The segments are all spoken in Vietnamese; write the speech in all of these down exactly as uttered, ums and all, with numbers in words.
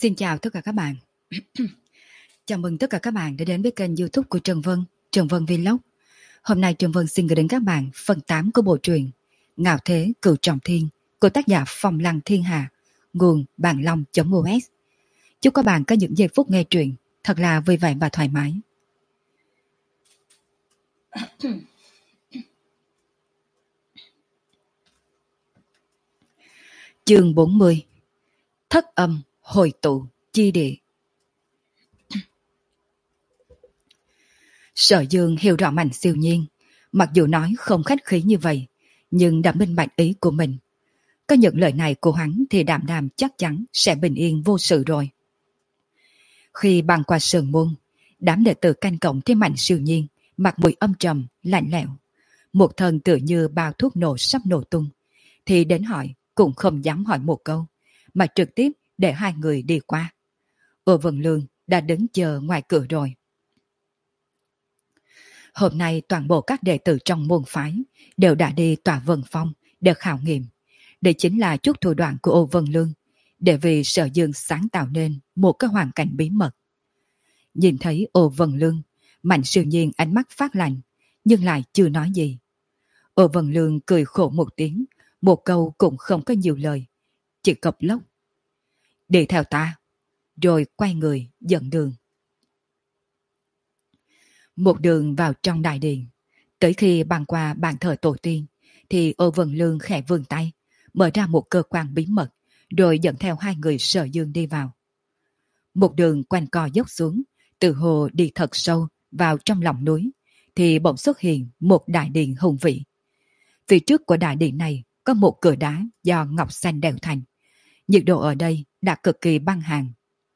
Xin chào tất cả các bạn. Chào mừng tất cả các bạn đã đến với kênh YouTube của Trần Vân, Trần Vân Vlog. Hôm nay Trần Vân xin gửi đến các bạn phần tám của bộ truyện Ngạo Thế Cửu Trọng Thiên của tác giả Phong Lăng Thiên Hà, nguồn bạn long.us. Chúc các bạn có những giây phút nghe truyện thật là vui vẻ và thoải mái. Chương bốn mươi. Thất âm hồi tụ chi địa. Sở Dương hiểu rõ Mạnh Siêu Nhiên, mặc dù nói không khách khí như vậy, nhưng đã minh bạch ý của mình. Có những lời này của hắn thì Đạm Đạm chắc chắn sẽ bình yên vô sự rồi. Khi băng qua sườn môn, đám đệ tử canh cổng thấy Mạnh Siêu Nhiên mặt mũi âm trầm, lạnh lẽo, một thân tựa như bao thuốc nổ sắp nổ tung, thì đến hỏi cũng không dám hỏi một câu, mà trực tiếp để hai người đi qua. Ô Vân Lương đã đứng chờ ngoài cửa rồi. Hôm nay toàn bộ các đệ tử trong môn phái đều đã đi tòa Vân Phong để khảo nghiệm. Đây chính là chút thủ đoạn của Ô Vân Lương, để vì Sở Dương sáng tạo nên một cái hoàn cảnh bí mật. Nhìn thấy Ô Vân Lương, Mạnh Siêu Nhiên ánh mắt phát lạnh, nhưng lại chưa nói gì. Ô Vân Lương cười khổ một tiếng, một câu cũng không có nhiều lời, chỉ cộc lốc. Đi theo ta, rồi quay người dẫn đường. Một đường vào trong đại điện, tới khi băng qua bàn thờ tổ tiên, thì Ô Vân Lương khẽ vươn tay, mở ra một cơ quan bí mật, rồi dẫn theo hai người Sở Dương đi vào. Một đường quanh co dốc xuống, từ hồ đi thật sâu vào trong lòng núi, thì bỗng xuất hiện một đại điện hùng vĩ. Phía trước của đại điện này có một cửa đá do ngọc xanh đèo thành. Nhiệt độ ở đây đã cực kỳ băng hàn.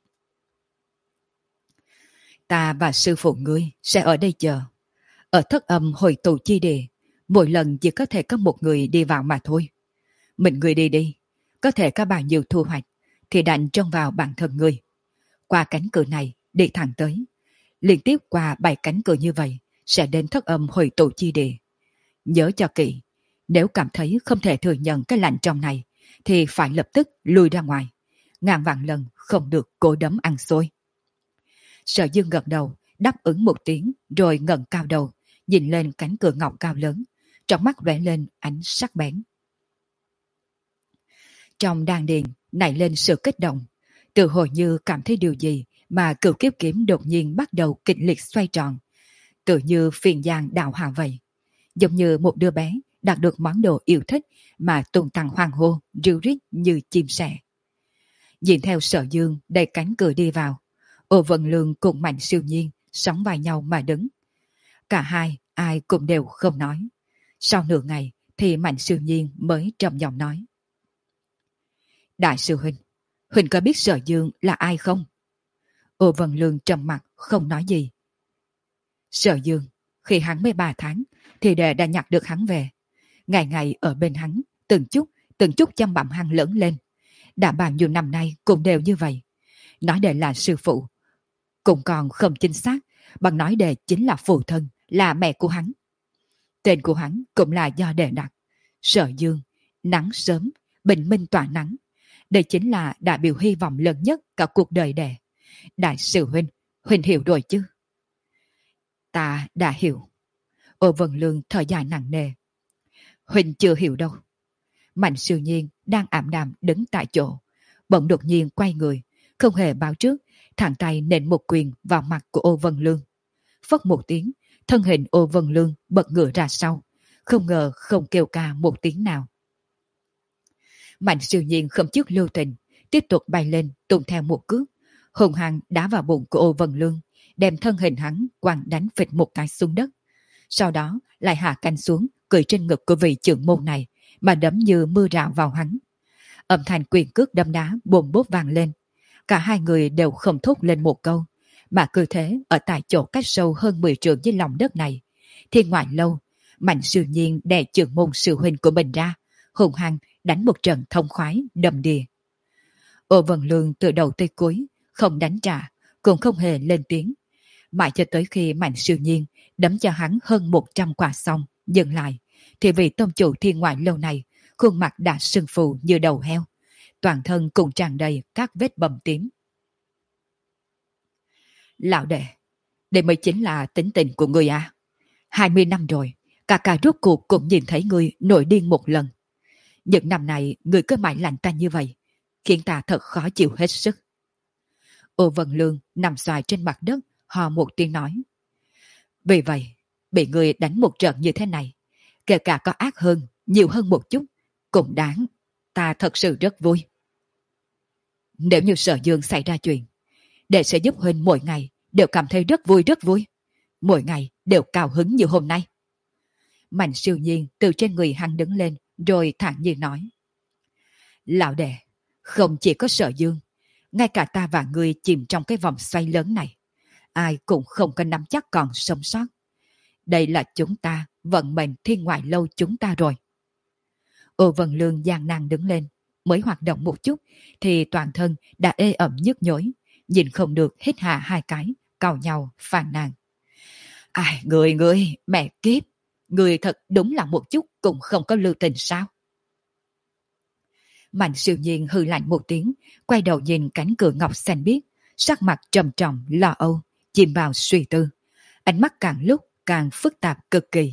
Ta và sư phụ ngươi sẽ ở đây chờ. Ở thất âm hồi tụ chi địa, mỗi lần chỉ có thể có một người đi vào mà thôi. Mình ngươi đi đi, có thể có bao nhiêu thu hoạch thì đành trông vào bản thân ngươi. Qua cánh cửa này đi thẳng tới, liên tiếp qua bảy cánh cửa như vậy sẽ đến thất âm hồi tụ chi địa. Nhớ cho kỹ, nếu cảm thấy không thể thừa nhận cái lạnh trong này thì phải lập tức lui ra ngoài. Ngàn vạn lần không được cố đấm ăn xôi. Sở Dương gật đầu, đáp ứng một tiếng, rồi ngẩng cao đầu, nhìn lên cánh cửa ngọc cao lớn, trong mắt lóe lên ánh sắc bén. Trong đan điền nảy lên sự kích động, tự hồ như cảm thấy điều gì mà cửu kiếp kiếm đột nhiên bắt đầu kịch liệt xoay tròn, tự như phiền giang đào hà vậy, giống như một đứa bé đạt được món đồ yêu thích mà tung tăng hoang hô, ríu rít như chim sẻ. Nhìn theo Sở Dương đẩy cánh cửa đi vào, Ô Vân Lương cùng Mạnh Siêu Nhiên sóng vai nhau mà đứng. Cả hai ai cũng đều không nói. Sau nửa ngày thì Mạnh Siêu Nhiên mới trầm giọng nói: Đại sư huynh, huynh có biết Sở Dương là ai không? Ô Vân Lương trầm mặt không nói gì. Sở Dương, khi hắn mới ba tháng thì đệ đã nhặt được hắn về. Ngày ngày ở bên hắn, từng chút từng chút chăm bặm hắn lớn lên. Đã bao nhiêu năm nay cũng đều như vậy. Nói đệ là sư phụ cũng còn không chính xác, bằng nói đệ chính là phụ thân, là mẹ của hắn. Tên của hắn cũng là do đệ đặt, Sở Dương, nắng sớm, bình minh tỏa nắng. Đây chính là đại biểu hy vọng lớn nhất cả cuộc đời đệ. Đại sư huynh, huynh hiểu rồi chứ? Ta đã hiểu. Ô Vân Lương thở dài nặng nề. Huynh chưa hiểu đâu. Mạnh Siêu Nhiên đang ảm đạm đứng tại chỗ, bỗng đột nhiên quay người, không hề báo trước, thẳng tay nện một quyền vào mặt của Ô Vân Lương. Phất một tiếng, thân hình Ô Vân Lương bật ngửa ra sau, không ngờ không kêu ca một tiếng nào. Mạnh Siêu Nhiên không chút lưu tình, tiếp tục bay lên tung theo một cước, hùng hăng đá vào bụng của Ô Vân Lương, đem thân hình hắn quăng đánh phịch một cái xuống đất. Sau đó lại hạ cánh xuống, cười trên ngực của vị trưởng môn này mà đấm như mưa rào vào hắn. Âm thanh quyền cước đấm đá bồn bốt vang lên. Cả hai người đều không thốt lên một câu, mà cứ thế ở tại chỗ cách sâu hơn mười trượng dưới lòng đất này. Thì ngoại lâu, Mạnh Siêu Nhiên đè trưởng môn sư huynh của mình ra, hùng hăng đánh một trận thông khoái đầm đìa. Ô Vân Lương từ đầu tới cuối không đánh trả, cũng không hề lên tiếng, mãi cho tới khi Mạnh Siêu Nhiên đấm cho hắn hơn một trăm quả xong dừng lại, thì vị tông chủ thiên ngoại lâu này khuôn mặt đã sưng phù như đầu heo, toàn thân cũng tràn đầy các vết bầm tím. Lão đệ, đây mới chính là tính tình của người à. Hai mươi năm rồi, cả cả rốt cuộc cũng nhìn thấy người nổi điên một lần. Những năm này người cứ mãi lạnh ta như vậy, khiến ta thật khó chịu hết sức. Ô Vân Lương nằm xoài trên mặt đất, hò một tiếng nói. Vì vậy, bị người đánh một trận như thế này, kể cả có ác hơn, nhiều hơn một chút, cũng đáng. Ta thật sự rất vui. Nếu như Sở Dương xảy ra chuyện, đệ sẽ giúp huynh mỗi ngày đều cảm thấy rất vui rất vui. Mỗi ngày đều cao hứng như hôm nay. Mạnh Siêu Nhiên từ trên người hắn đứng lên, rồi thản nhiên nói. Lão đệ, không chỉ có Sở Dương, ngay cả ta và ngươi chìm trong cái vòng xoay lớn này, ai cũng không có nắm chắc còn sống sót. Đây là chúng ta, vận mệnh thiên ngoại lâu chúng ta rồi. Ô Vân Lương gian nan đứng lên, mới hoạt động một chút, thì toàn thân đã ê ẩm nhức nhối, nhìn không được hít hà hai cái, cào nhau, phàn nàn. Ai, người, người, mẹ kiếp, người thật đúng là một chút cũng không có lưu tình sao? Mạnh Siêu Nhiên hừ lạnh một tiếng, quay đầu nhìn cánh cửa ngọc xanh biếc, sắc mặt trầm trọng, lo âu, chìm vào suy tư. Ánh mắt càng lúc càng phức tạp cực kỳ.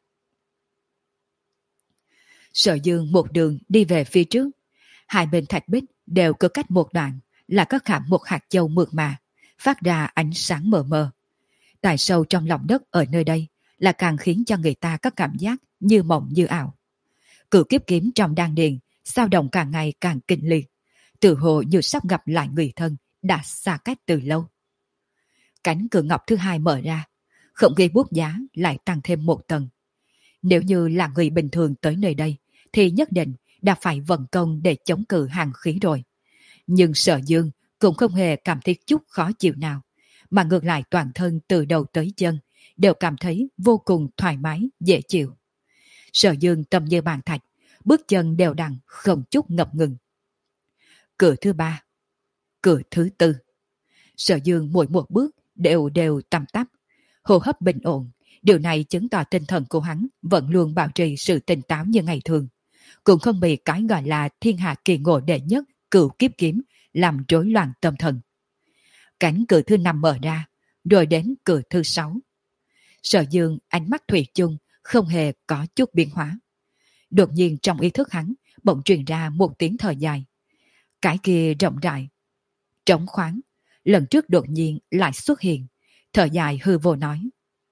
Sở Dương một đường đi về phía trước. Hai bên thạch bích đều có cách một đoạn, là có khảm một hạt châu mượt mà, phát ra ánh sáng mờ mờ. Tại sâu trong lòng đất ở nơi đây là càng khiến cho người ta có cảm giác như mộng như ảo. Cửu kiếp kiếm trong đan điền dao động càng ngày càng kinh liệt, tự hồ như sắp gặp lại người thân đã xa cách từ lâu. Cánh cửa ngọc thứ hai mở ra, không khí buốt giá lại tăng thêm một tầng. Nếu như là người bình thường tới nơi đây, thì nhất định đã phải vận công để chống cự hàng khí rồi. Nhưng Sở Dương cũng không hề cảm thấy chút khó chịu nào, mà ngược lại toàn thân từ đầu tới chân đều cảm thấy vô cùng thoải mái, dễ chịu. Sở Dương tâm như bàn thạch, bước chân đều đặn, không chút ngập ngừng. Cửa thứ ba, cửa thứ tư. Sở Dương mỗi một bước đều đều tăm tắp, hô hấp bình ổn. Điều này chứng tỏ tinh thần của hắn vẫn luôn bảo trì sự tỉnh táo như ngày thường, cũng không bị cái gọi là thiên hạ kỳ ngộ đệ nhất cửu kiếp kiếm làm rối loạn tâm thần. Cánh cửa thứ năm mở ra, rồi đến cửa thứ sáu. Sở Dương ánh mắt thủy chung không hề có chút biến hóa. Đột nhiên trong ý thức hắn bỗng truyền ra một tiếng thở dài. Cái kia rộng rãi, trống khoáng, lần trước đột nhiên lại xuất hiện, thở dài hư vô nói.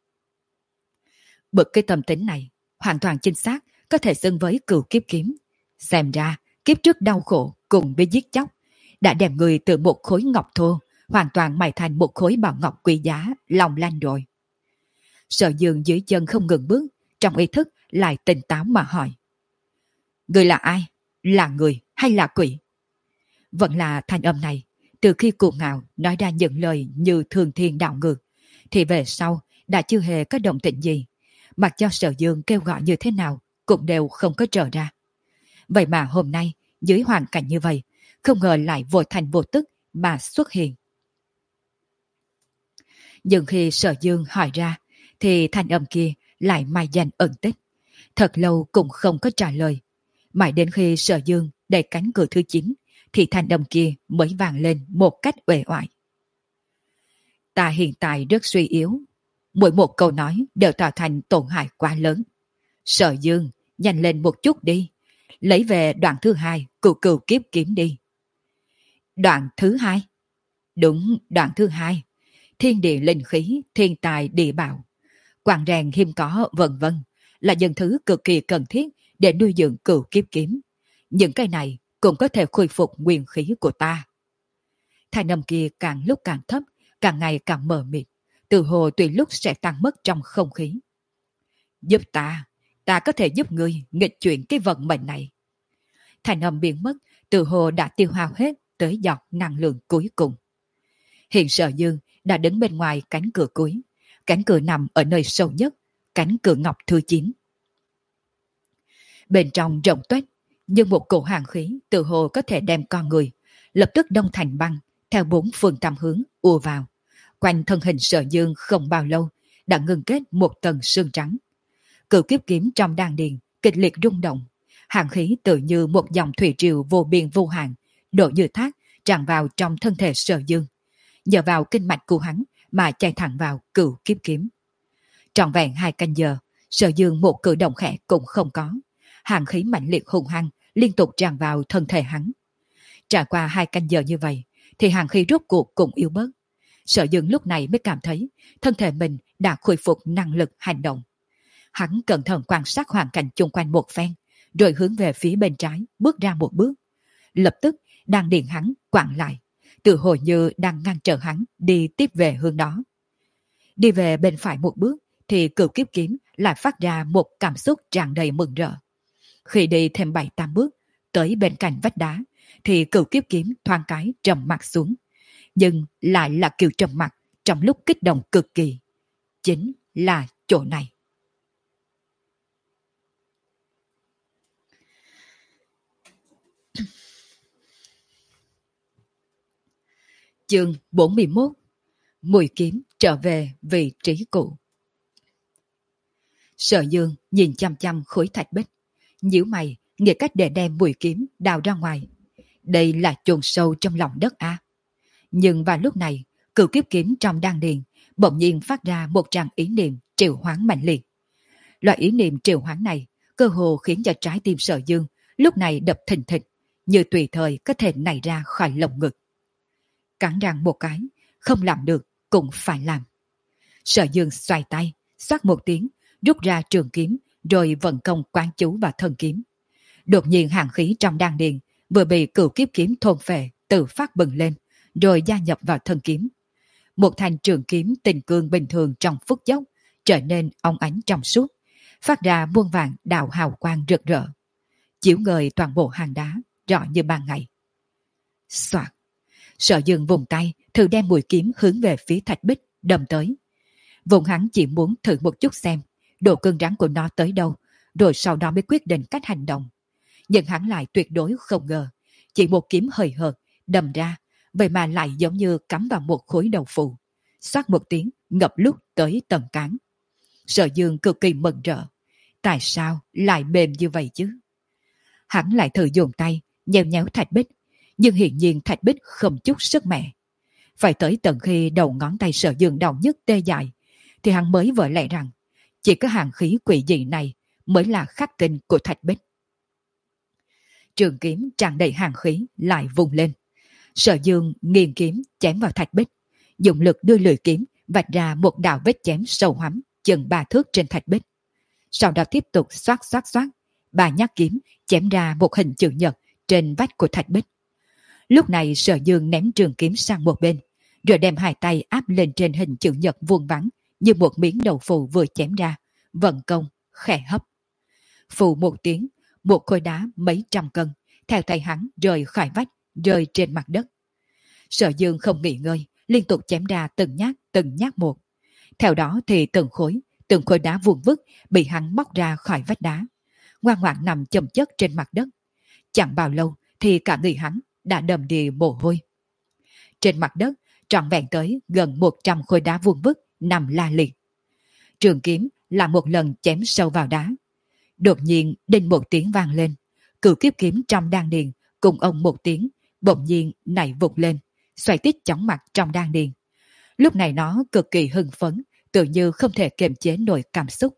Bực cái tâm tính này, hoàn toàn chính xác, có thể xưng với cửu kiếp kiếm. Xem ra, kiếp trước đau khổ cùng với giết chóc, đã đem người từ một khối ngọc thô, hoàn toàn mài thành một khối bảo ngọc quý giá, lòng lanh rồi. Sở Dương dưới chân không ngừng bước, trong ý thức lại tỉnh táo mà hỏi. Người là ai? Là người hay là quỷ? Vẫn là thanh âm này, từ khi cuồng ngạo nói ra những lời như thường thiên đạo ngược, thì về sau đã chưa hề có động tĩnh gì, mặc cho Sở Dương kêu gọi như thế nào cũng đều không có trở ra. Vậy mà hôm nay, dưới hoàn cảnh như vậy, không ngờ lại vô thành vô tức mà xuất hiện. Nhưng khi Sở Dương hỏi ra, thì thanh âm kia lại mai danh ẩn tích. Thật lâu cũng không có trả lời. Mãi đến khi Sở Dương đẩy cánh cửa thứ chín, thì thanh âm kia mới vang lên một cách uể oải. Ta hiện tại rất suy yếu. Mỗi một câu nói đều tạo thành tổn hại quá lớn. Sở Dương, nhanh lên một chút đi. Lấy về đoạn thứ hai, cửu cửu kiếp kiếm đi. Đoạn thứ hai? Đúng, đoạn thứ hai. Thiên địa linh khí, thiên tài địa bảo, quạng rèn hiếm có, vân vân, là những thứ cực kỳ cần thiết để nuôi dưỡng cửu kiếp kiếm. Những cái này cũng có thể khôi phục nguyên khí của ta. Thanh âm kia càng lúc càng thấp, càng ngày càng mờ mịt, từ hồ tùy lúc sẽ tan mất trong không khí. Giúp ta, ta có thể giúp ngươi nghịch chuyển cái vận mệnh này. Thanh âm biến mất, từ hồ đã tiêu hao hết tới giọt năng lượng cuối cùng. Hiện Sở Dương đã đứng bên ngoài cánh cửa cuối. Cánh cửa nằm ở nơi sâu nhất, cánh cửa ngọc thứ chín. Bên trong rộng tuếch, nhưng một cổ hàng khí từ hồ có thể đem con người lập tức đông thành băng, theo bốn phương tam hướng ùa vào. Quanh thân hình Sở Dương không bao lâu đã ngưng kết một tầng sương trắng. Cửu kiếp kiếm trong đan điền kịch liệt rung động, hàng khí tự như một dòng thủy triều vô biên vô hạn, đổ như thác tràn vào trong thân thể Sở Dương. Nhờ vào kinh mạch của hắn mà chạy thẳng vào Cửu Kiếp Kiếm. Trọn vẹn hai canh giờ, Sở Dương một cử động khẽ cũng không có. Hàn khí mạnh liệt hùng hăng liên tục tràn vào thân thể hắn. Trải qua hai canh giờ như vậy, thì hàn khí rốt cuộc cũng yếu bớt. Sở Dương lúc này mới cảm thấy thân thể mình đã khôi phục năng lực hành động. Hắn cẩn thận quan sát hoàn cảnh chung quanh một phen, rồi hướng về phía bên trái bước ra một bước. Lập tức đang điện hắn quặn lại, tự hồi như đang ngăn trở hắn đi tiếp về hướng đó. Đi về bên phải một bước thì Cửu Kiếp Kiếm lại phát ra một cảm xúc tràn đầy mừng rỡ. Khi đi thêm bảy tám bước tới bên cạnh vách đá thì Cửu Kiếp Kiếm thoáng cái trầm mặt xuống, nhưng lại là kiểu trầm mặt trong lúc kích động cực kỳ. Chính là chỗ này. Chương bốn mươi mốt. Mùi kiếm trở về vị trí cũ. Sở Dương nhìn chăm chăm khối thạch bích, nhíu mày nghĩ cách để đem mùi kiếm đào ra ngoài. Đây là chôn sâu trong lòng đất à? Nhưng vào lúc này, Cửu Kiếp Kiếm trong đan điền bỗng nhiên phát ra một tràng ý niệm triệu hoán mạnh liệt. Loại ý niệm triệu hoán này cơ hồ khiến cho trái tim Sở Dương lúc này đập thình thịch, như tùy thời có thể nảy ra khỏi lồng ngực. Cắn răng một cái, không làm được cũng phải làm. Sở Dương xoay tay, xoát một tiếng, rút ra trường kiếm, rồi vận công quán chú vào thân kiếm. Đột nhiên hàn khí trong đan điền vừa bị Cửu Kiếp Kiếm thôn phệ tự phát bừng lên, rồi gia nhập vào thân kiếm. Một thanh trường kiếm tình cương bình thường trong phút chốc trở nên óng ánh trong suốt, phát ra muôn vàng đạo hào quang rực rỡ, chiếu ngời toàn bộ hang đá rõ như ban ngày. Soạt, Sở Dương vùng tay thử đem mũi kiếm hướng về phía thạch bích đâm tới. Vùng hắn chỉ muốn thử một chút xem độ cứng rắn của nó tới đâu, rồi sau đó mới quyết định cách hành động. Nhưng hắn lại tuyệt đối không ngờ, chỉ một kiếm hời hợt đâm ra, vậy mà lại giống như cắm vào một khối đầu phụ, xoát một tiếng ngập lúc tới tầng cán. Sở Dương cực kỳ mừng rỡ. Tại sao lại mềm như vậy chứ? Hắn lại thử dùng tay nhéo nhéo thạch bích, nhưng hiển nhiên thạch bích không chút sức mẻ. Phải tới tận khi đầu ngón tay Sở Dương đau nhức tê dại, thì hắn mới vỡ lẽ rằng chỉ có hàn khí quỷ dị này mới là khắc tinh của thạch bích. Trường kiếm tràn đầy hàn khí lại vùng lên. Sở Dương nghiêng kiếm chém vào thạch bích, dùng lực đưa lưỡi kiếm vạch ra một đạo vết chém sâu hoắm chừng ba thước trên thạch bích. Sau đó tiếp tục xoát xoát xoát, ba nhát kiếm chém ra một hình chữ nhật trên vách của thạch bích. Lúc này Sở Dương ném trường kiếm sang một bên, rồi đem hai tay áp lên trên hình chữ nhật vuông vắn như một miếng đầu phù vừa chém ra, vận công khẽ hấp. Phù một tiếng, một khối đá mấy trăm cân theo tay hắn rơi khỏi vách, rơi trên mặt đất. Sở Dương không nghỉ ngơi, liên tục chém ra từng nhát từng nhát một. Theo đó thì từng khối, từng khối đá vuông vức bị hắn móc ra khỏi vách đá, ngoan ngoãn nằm chồng chất trên mặt đất. Chẳng bao lâu thì cả người hắn đã đầm đìa mồ hôi. Trên mặt đất trọn vẹn tới gần một trăm khối đá vuông vức nằm la liệt. Trường kiếm là một lần chém sâu vào đá. Đột nhiên đinh một tiếng vang lên, Cửu Kiếp Kiếm trong đan điền cùng ông một tiếng bỗng nhiên nảy vụt lên, xoay tít chóng mặt trong đan điền. Lúc này nó cực kỳ hưng phấn, tự như không thể kiềm chế nổi cảm xúc.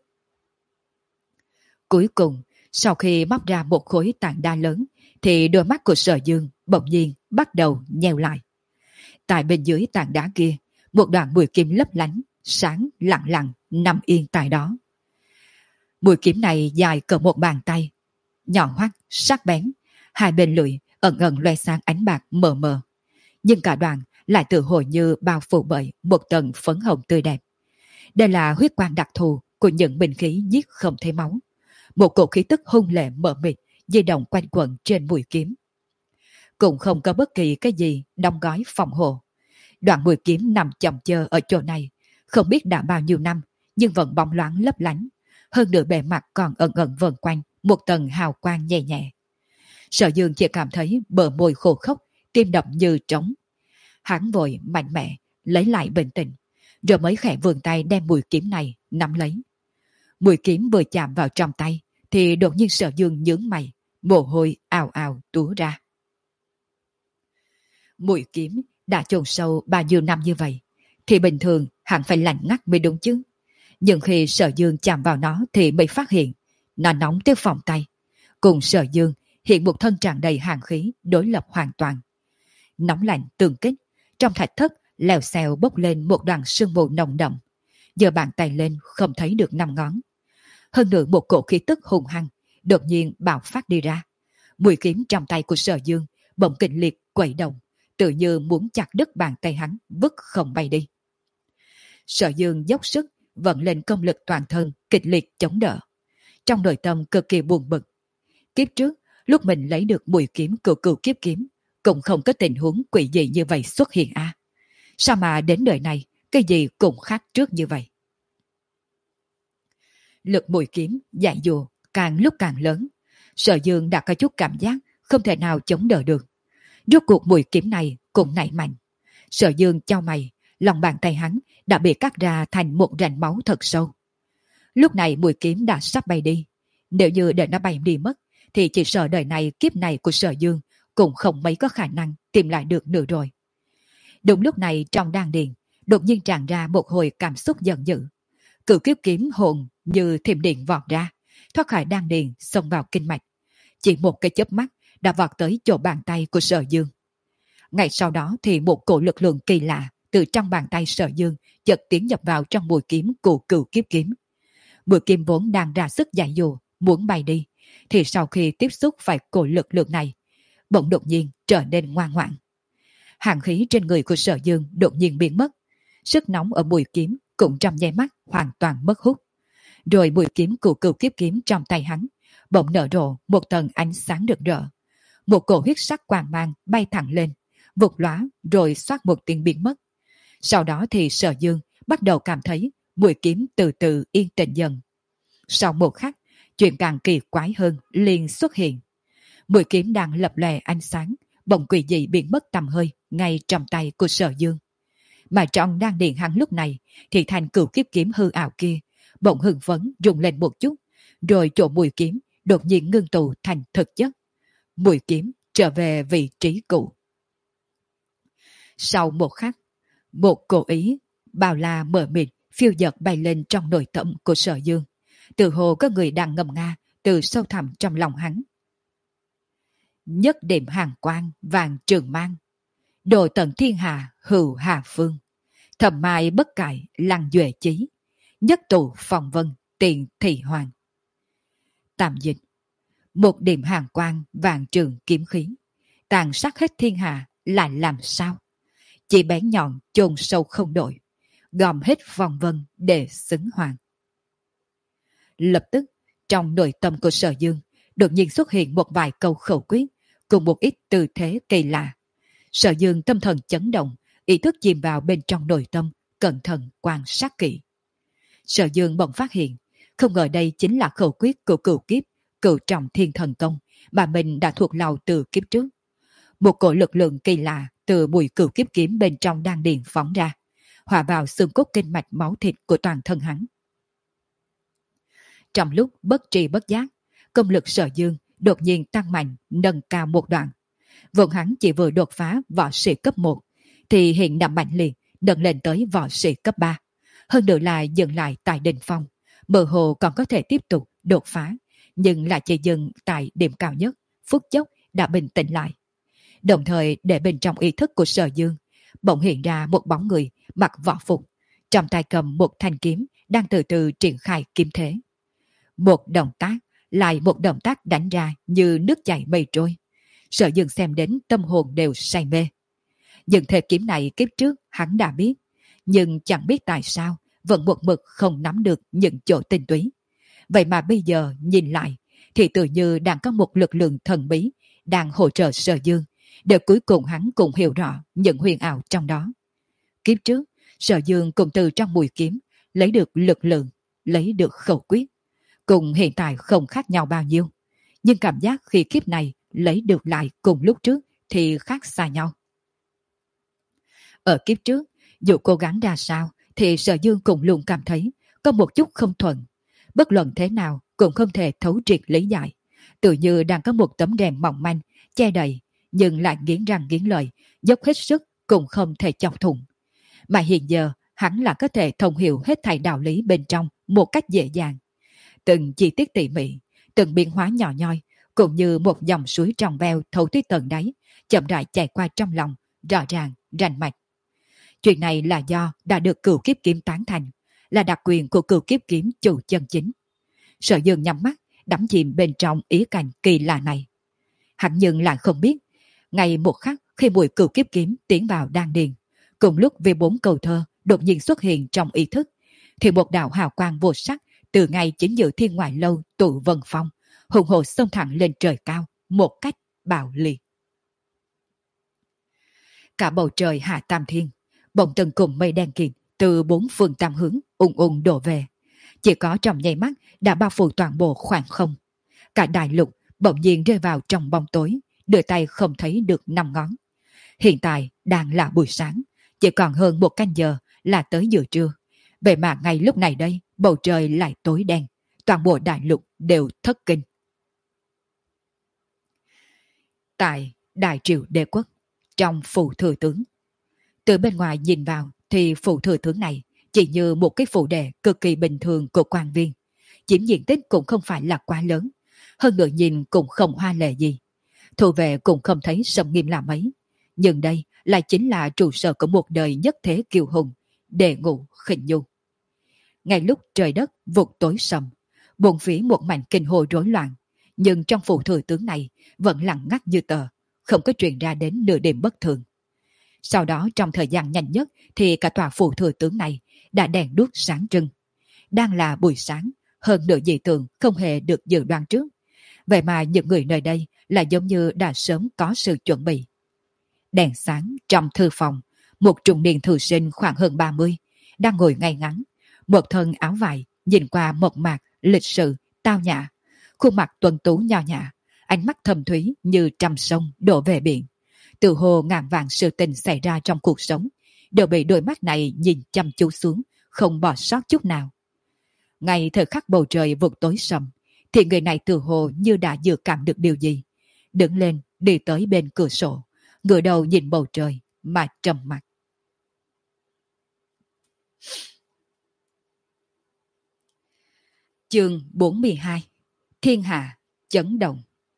Cuối cùng, sau khi móc ra một khối tảng đá lớn, thì đôi mắt của Sở Dương bỗng nhiên bắt đầu nheo lại. Tại bên dưới tảng đá kia, một đoạn mũi kiếm lấp lánh, sáng lặng lặng nằm yên tại đó. Mũi kiếm này dài cỡ một bàn tay, nhọn hoắt, sắc bén, hai bên lưỡi ẩn ẩn loe sáng ánh bạc mờ mờ, nhưng cả đoạn lại tự hồ như bao phủ bởi một tầng phấn hồng tươi đẹp. Đây là huyết quang đặc thù của những binh khí giết không thấy máu. Một cổ khí tức hung lệ mờ mịt di động quanh quẩn trên mũi kiếm. Cũng không có bất kỳ cái gì đóng gói phòng hộ. Đoạn mũi kiếm nằm chồng chờ ở chỗ này, không biết đã bao nhiêu năm, nhưng vẫn bóng loáng lấp lánh. Hơn nửa bề mặt còn ẩn ẩn vần quanh một tầng hào quang nhẹ nhẹ. Sở Dương chỉ cảm thấy bờ môi khô khốc, tim đập như trống. Hắn vội mạnh mẽ lấy lại bình tĩnh, rồi mới khẽ vươn tay đem mũi kiếm này nắm lấy. Mũi kiếm vừa chạm vào trong tay thì đột nhiên Sở Dương nhướng mày, mồ hôi ào ào túa ra. Mũi kiếm đã chôn sâu bao nhiêu năm như vậy, thì bình thường hẳn phải lạnh ngắt mới đúng chứ. Nhưng khi Sở Dương chạm vào nó thì mới phát hiện nó nóng tới phòng tay. Cùng Sở Dương hiện một thân tràn đầy hàn khí đối lập hoàn toàn. Nóng lạnh tương kích, trong thạch thất lèo xèo bốc lên một đoàn sương mù nồng đậm. Giơ bàn tay lên không thấy được năm ngón. Hơn nữa một cổ khí tức hùng hăng đột nhiên bạo phát đi ra. Mũi kiếm trong tay của Sở Dương bỗng kịch liệt quẩy động, tự như muốn chặt đứt bàn tay hắn vứt không bay đi. Sở Dương dốc sức vận lên công lực toàn thân kịch liệt chống đỡ. Trong nội tâm cực kỳ buồn bực. Kiếp trước, lúc mình lấy được mũi kiếm cửu cửu kiếp kiếm, cũng không có tình huống quỷ dị như vậy xuất hiện à. Sao mà đến đời này, cái gì cũng khác trước như vậy. Lực mũi kiếm dại dùa càng lúc càng lớn. Sở Dương đã có chút cảm giác không thể nào chống đỡ được. Rốt cuộc mũi kiếm này cũng nảy mạnh. Sở Dương chau mày, lòng bàn tay hắn đã bị cắt ra thành một rãnh máu thật sâu. Lúc này mũi kiếm đã sắp bay đi. Nếu như để nó bay đi mất, thì chỉ sợ đời này kiếp này của Sở Dương cũng không mấy có khả năng tìm lại được nữa rồi. Đúng lúc này trong đan điền đột nhiên tràn ra một hồi cảm xúc giận dữ. Cửu kiếp kiếm hồn như thiểm điện vọt ra, thoát khỏi đan điền xông vào kinh mạch. Chỉ một cái chớp mắt đã vọt tới chỗ bàn tay của Sở Dương. Ngay sau đó thì một cổ lực lượng kỳ lạ từ trong bàn tay Sở Dương chợt tiến nhập vào trong mũi kiếm của cửu kiếp kiếm. Mũi kiếm vốn đang ra sức giải dụ muốn bay đi, thì sau khi tiếp xúc phải cổ lực lượng này, bỗng đột nhiên trở nên ngoan ngoãn. Hàn khí trên người của Sở Dương đột nhiên biến mất, sức nóng ở mũi kiếm cũng trong nháy mắt hoàn toàn mất hút. Rồi mũi kiếm của cửu kiếp kiếm trong tay hắn bỗng nở rộ một tầng ánh sáng rực rỡ. Một cổ huyết sắc quang mang bay thẳng lên, vụt lóa rồi xoát một tiếng biến mất. Sau đó thì Sở Dương bắt đầu cảm thấy mũi kiếm từ từ yên tĩnh dần. Sau một khắc, chuyện càng kỳ quái hơn liền xuất hiện. Mũi kiếm đang lập lòe ánh sáng, bỗng quỷ dị biến mất tầm hơi ngay trong tay của Sở Dương. Mà trong đan điền hắn lúc này thì thành cửu kiếp kiếm hư ảo kia bỗng hưng phấn rung lên một chút, rồi chỗ mũi kiếm đột nhiên ngưng tụ thành thực chất. Mũi kiếm trở về vị trí cũ. Sau một khắc, một cổ ý bao la mờ mịt phiêu dật bay lên trong nội tâm của Sở Dương. Từ hồ có người đang ngầm nga từ sâu thẳm trong lòng hắn. Nhất điểm hàng quang vàng trường mang, đồ tận thiên hà hữu hà phương, thầm mai bất cải lăng duệ chí, nhất tụ phòng vân tiền thị hoàng. Tạm dịch: một điểm hàng quang vàng trường kiếm khí, tàn sát hết thiên hà lại làm sao? Chỉ bén nhọn chôn sâu không đổi, gom hết vòng vân để xứng hoàng. Lập tức trong nội tâm của Sở Dương đột nhiên xuất hiện một vài câu khẩu quyết cùng một ít tư thế kỳ lạ. Sở Dương tâm thần chấn động, ý thức chìm vào bên trong nội tâm, cẩn thận quan sát kỹ. Sở Dương bỗng phát hiện, không ngờ đây chính là khẩu quyết của cửu kiếp, cửu trọng thiên thần công mà mình đã thuộc lòng từ kiếp trước. Một cổ lực lượng kỳ lạ từ bùi cửu kiếp kiếm bên trong đan điền phóng ra, hòa vào xương cốt kinh mạch máu thịt của toàn thân hắn. Trong lúc bất tri bất giác, công lực Sở Dương đột nhiên tăng mạnh, nâng cao một đoạn. Vốn hắn chỉ vừa đột phá võ sĩ cấp một, thì hiện nằm mạnh liệt nâng lên tới võ sĩ cấp ba. Hơn nữa là dừng lại tại đỉnh phong, mơ hồ còn có thể tiếp tục đột phá, nhưng lại chỉ dừng tại điểm cao nhất, phút chốc đã bình tĩnh lại. Đồng thời để bên trong ý thức của Sở Dương bỗng hiện ra một bóng người mặc võ phục, trong tay cầm một thanh kiếm đang từ từ triển khai kiếm thế. Một động tác lại một động tác đánh ra như nước chảy mây trôi. Sở Dương xem đến tâm hồn đều say mê. Nhưng thế kiếm này kiếp trước hắn đã biết, nhưng chẳng biết tại sao vẫn một mực không nắm được những chỗ tinh túy. Vậy mà bây giờ nhìn lại thì tự như đang có một lực lượng thần bí đang hỗ trợ Sở Dương, để cuối cùng hắn cũng hiểu rõ những huyền ảo trong đó. Kiếp trước, Sở Dương cũng từ trong mũi kiếm lấy được lực lượng, lấy được khẩu quyết. Cùng hiện tại không khác nhau bao nhiêu, nhưng cảm giác khi kiếp này lấy được lại cùng lúc trước thì khác xa nhau. Ở kiếp trước, dù cố gắng ra sao thì Sở Dương cũng luôn cảm thấy có một chút không thuận. Bất luận thế nào cũng không thể thấu triệt lý giải. Tự như đang có một tấm rèm mỏng manh che đậy, nhưng lại nghiến răng nghiến lợi, dốc hết sức cũng không thể chọc thủng. mà hiện giờ hắn là có thể thông hiểu hết thảy đạo lý bên trong một cách dễ dàng. Từng chi tiết tỉ mỉ, từng biến hóa nhỏ nhoi, cũng như một dòng suối trong veo thấu tới tận đáy, chậm rãi chảy qua trong lòng, rõ ràng, rành mạch. Chuyện này là do đã được cửu kiếp kiếm tán thành, là đặc quyền của cửu kiếp kiếm chủ chân chính. Sở Dương nhắm mắt, đắm chìm bên trong ý cảnh kỳ lạ này. Hắn nhưng lại không biết, ngay một khắc khi mùi cửu kiếp kiếm tiến vào đan điền, cùng lúc vì bốn câu thơ đột nhiên xuất hiện trong ý thức, thì một đạo hào quang vô sắc từ ngay chính giữa thiên ngoại lâu tụ vân phong, hùng hồ xông thẳng lên trời cao, một cách bạo liệt. Cả bầu trời hạ tam thiên, bỗng từng cùng mây đen kịt từ bốn phương tám hướng ung ung đổ về. Chỉ có trong nháy mắt đã bao phủ toàn bộ khoảng không. Cả đại lục bỗng nhiên rơi vào trong bóng tối, đưa tay không thấy được năm ngón. Hiện tại đang là buổi sáng, chỉ còn hơn một canh giờ là tới giữa trưa. Vậy mà ngay lúc này đây, bầu trời lại tối đen, toàn bộ đại lục đều thất kinh. Tại Đại Triều Đế Quốc, trong phủ thừa tướng, từ bên ngoài nhìn vào thì phủ thừa tướng này chỉ như một cái phủ đệ cực kỳ bình thường của quan viên. Chiếm diện tích cũng không phải là quá lớn, hơn nữa nhìn cũng không hoa lệ gì. Thủ vệ cũng không thấy sầm nghiêm là mấy. Nhưng đây lại chính là trụ sở của một đời nhất thế kiêu hùng, Đệ Ngũ Khinh Nhu. Ngay lúc trời đất vụt tối sầm, bốn phía một mảnh kinh hồ rối loạn, nhưng trong phủ thừa tướng này vẫn lặng ngắt như tờ, không có truyền ra đến nửa đêm bất thường. Sau đó trong thời gian nhanh nhất thì cả tòa phủ thừa tướng này đã đèn đuốc sáng trưng. Đang là buổi sáng, hơn nửa dị tượng không hề được dự đoán trước. Vậy mà những người nơi đây là giống như đã sớm có sự chuẩn bị. Đèn sáng trong thư phòng, một trung niên thư sinh khoảng hơn ba mươi, đang ngồi ngay ngắn, một thân áo vải, nhìn qua mộc mạc, lịch sự, tao nhã, khuôn mặt tuấn tú nho nhã, ánh mắt thâm thúy như trăm sông đổ về biển. Từ hồ ngàn vạn sự tình xảy ra trong cuộc sống đều bị đôi mắt này nhìn chăm chú xuống, không bỏ sót chút nào. Ngay thời khắc bầu trời vụt tối sầm, thì người này từ hồ như đã dự cảm được điều gì, đứng lên đi tới bên cửa sổ, ngửa đầu nhìn bầu trời mà trầm mặc. Chương bốn mươi hai. Thiên hạ chấn động.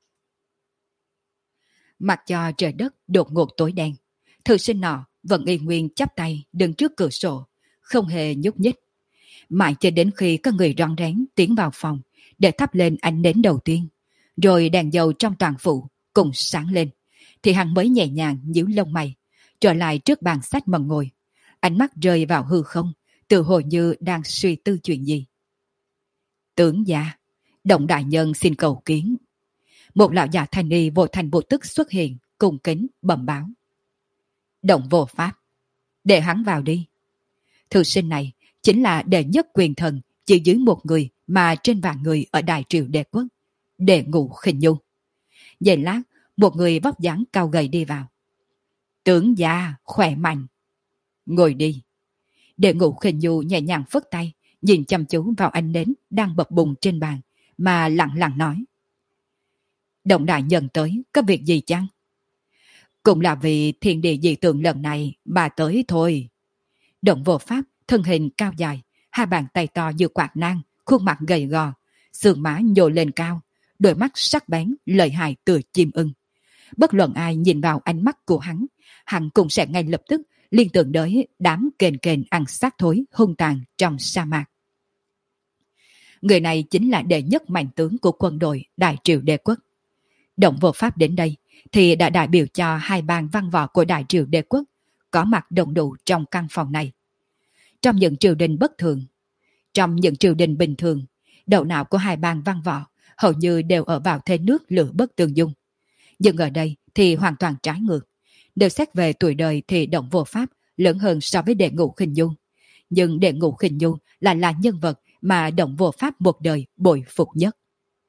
Mặc cho trời đất đột ngột tối đen, thư sinh nọ vẫn y nguyên chắp tay đứng trước cửa sổ, không hề nhúc nhích. Mãi cho đến khi có người rón rén tiến vào phòng để thắp lên ánh nến đầu tiên, rồi đèn dầu trong toàn phủ cùng sáng lên, thì hắn mới nhẹ nhàng nhíu lông mày, trở lại trước bàn sách mà ngồi, ánh mắt rơi vào hư không, tự hồ như đang suy tư chuyện gì. Tướng gia, Động đại nhân xin cầu kiến. Một lão già thanh y vô thành vô tức xuất hiện, cung kính bẩm báo. Động vô pháp, để hắn vào đi. Thư sinh này chính là đệ nhất quyền thần chỉ dưới một người mà trên vạn người ở Đại Triều Đế Quốc, Đệ Ngũ Khinh Nhu. Giây lát, một người vóc dáng cao gầy đi vào. Tướng gia khỏe mạnh, ngồi đi. Đệ Ngũ Khinh Nhu nhẹ nhàng phất tay, nhìn chăm chú vào ánh nến đang bập bùng trên bàn, mà lặng lặng nói. Động đại nhân tới, có việc gì chăng? Cũng là vì thiên địa dị tượng lần này mà tới thôi. Động vô pháp, thân hình cao dài, hai bàn tay to như quạt nang, khuôn mặt gầy gò, sườn má nhô lên cao, đôi mắt sắc bén, lợi hại tựa chim ưng. Bất luận ai nhìn vào ánh mắt của hắn, hắn cũng sẽ ngay lập tức liên tưởng đến đám kền kền ăn xác thối hung tàn trong sa mạc. Người này chính là đệ nhất mạnh tướng của quân đội Đại Triều Đế Quốc. Động vô pháp đến đây thì đã đại biểu cho hai bang văn võ của Đại Triều Đế Quốc có mặt đồng đủ trong căn phòng này. Trong những triều đình bất thường, trong những triều đình bình thường, đầu não của hai bang văn võ hầu như đều ở vào thế nước lửa bất tương dung. Nhưng ở đây thì hoàn toàn trái ngược. Nếu xét về tuổi đời thì Động vô pháp lớn hơn so với Đệ Ngũ Khinh Nhu. Nhưng Đệ Ngũ Khinh Nhu là là nhân vật mà Động vô pháp một đời bội phục nhất.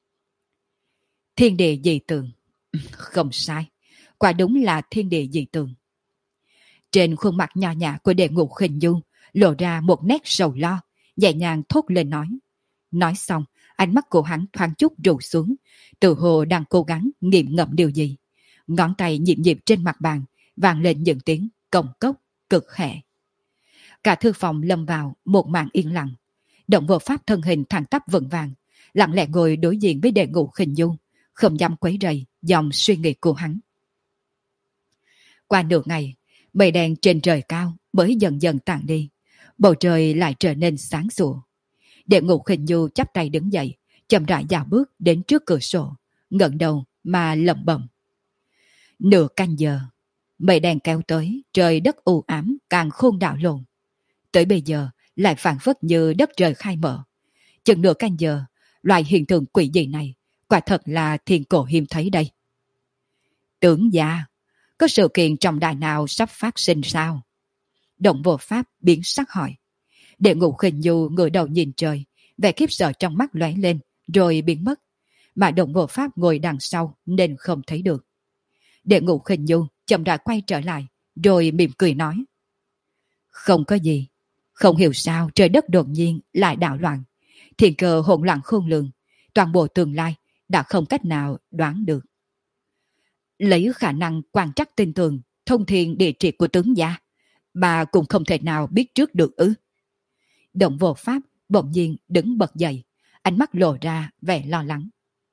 Thiên địa dị tượng. Không sai, quả đúng là thiên địa dị tượng. Trên khuôn mặt nho nhã của Đệ Ngũ Khinh Nhu lộ ra một nét sầu lo, nhẹ nhàng thốt lên nói. Nói xong, ánh mắt của hắn thoáng chút rủ xuống, tự hồ đang cố gắng nghiệm ngậm điều gì. Ngón tay nhịp nhịp trên mặt bàn, vang lên những tiếng cồng cốc cực hẹ. Cả thư phòng lâm vào một màn yên lặng. Động vô pháp thân hình thẳng tắp vững vàng, lặng lẽ ngồi đối diện với Đệ Ngũ Khinh Du, không dám quấy rầy dòng suy nghĩ của hắn. Qua nửa ngày, mây đen trên trời cao mới dần dần tàn đi, bầu trời lại trở nên sáng sủa. Đệ Ngũ Khinh Du chắp tay đứng dậy, chậm rãi dạo bước đến trước cửa sổ, ngẩng đầu mà lẩm bẩm. Nửa canh giờ, mây đen kéo tới, trời đất u ám càng khôn đảo lộn. Tới bây giờ lại phảng phất như đất trời khai mở. Chừng nửa canh giờ, loại hiện tượng quỷ dị này quả thật là thiên cổ hiếm thấy đây. Tưởng gia, có sự kiện trọng đại nào sắp phát sinh sao? Động vô pháp biến sắc hỏi. Đệ Ngũ Khinh Du ngửa đầu nhìn trời, vẻ khiếp sợ trong mắt lóe lên rồi biến mất, mà Động vô pháp ngồi đằng sau nên không thấy được. Đệ Ngũ Khinh Du chậm rãi quay trở lại rồi mỉm cười nói. Không có gì, không hiểu sao trời đất đột nhiên lại đảo loạn, thiên cơ hỗn loạn khôn lường, toàn bộ tương lai đã không cách nào đoán được. Lấy khả năng quan trắc tin tường, thông thiên địa trị của tướng gia, bà cũng không thể nào biết trước được ư? Động vô pháp bỗng nhiên đứng bật dậy, ánh mắt lộ ra vẻ lo lắng.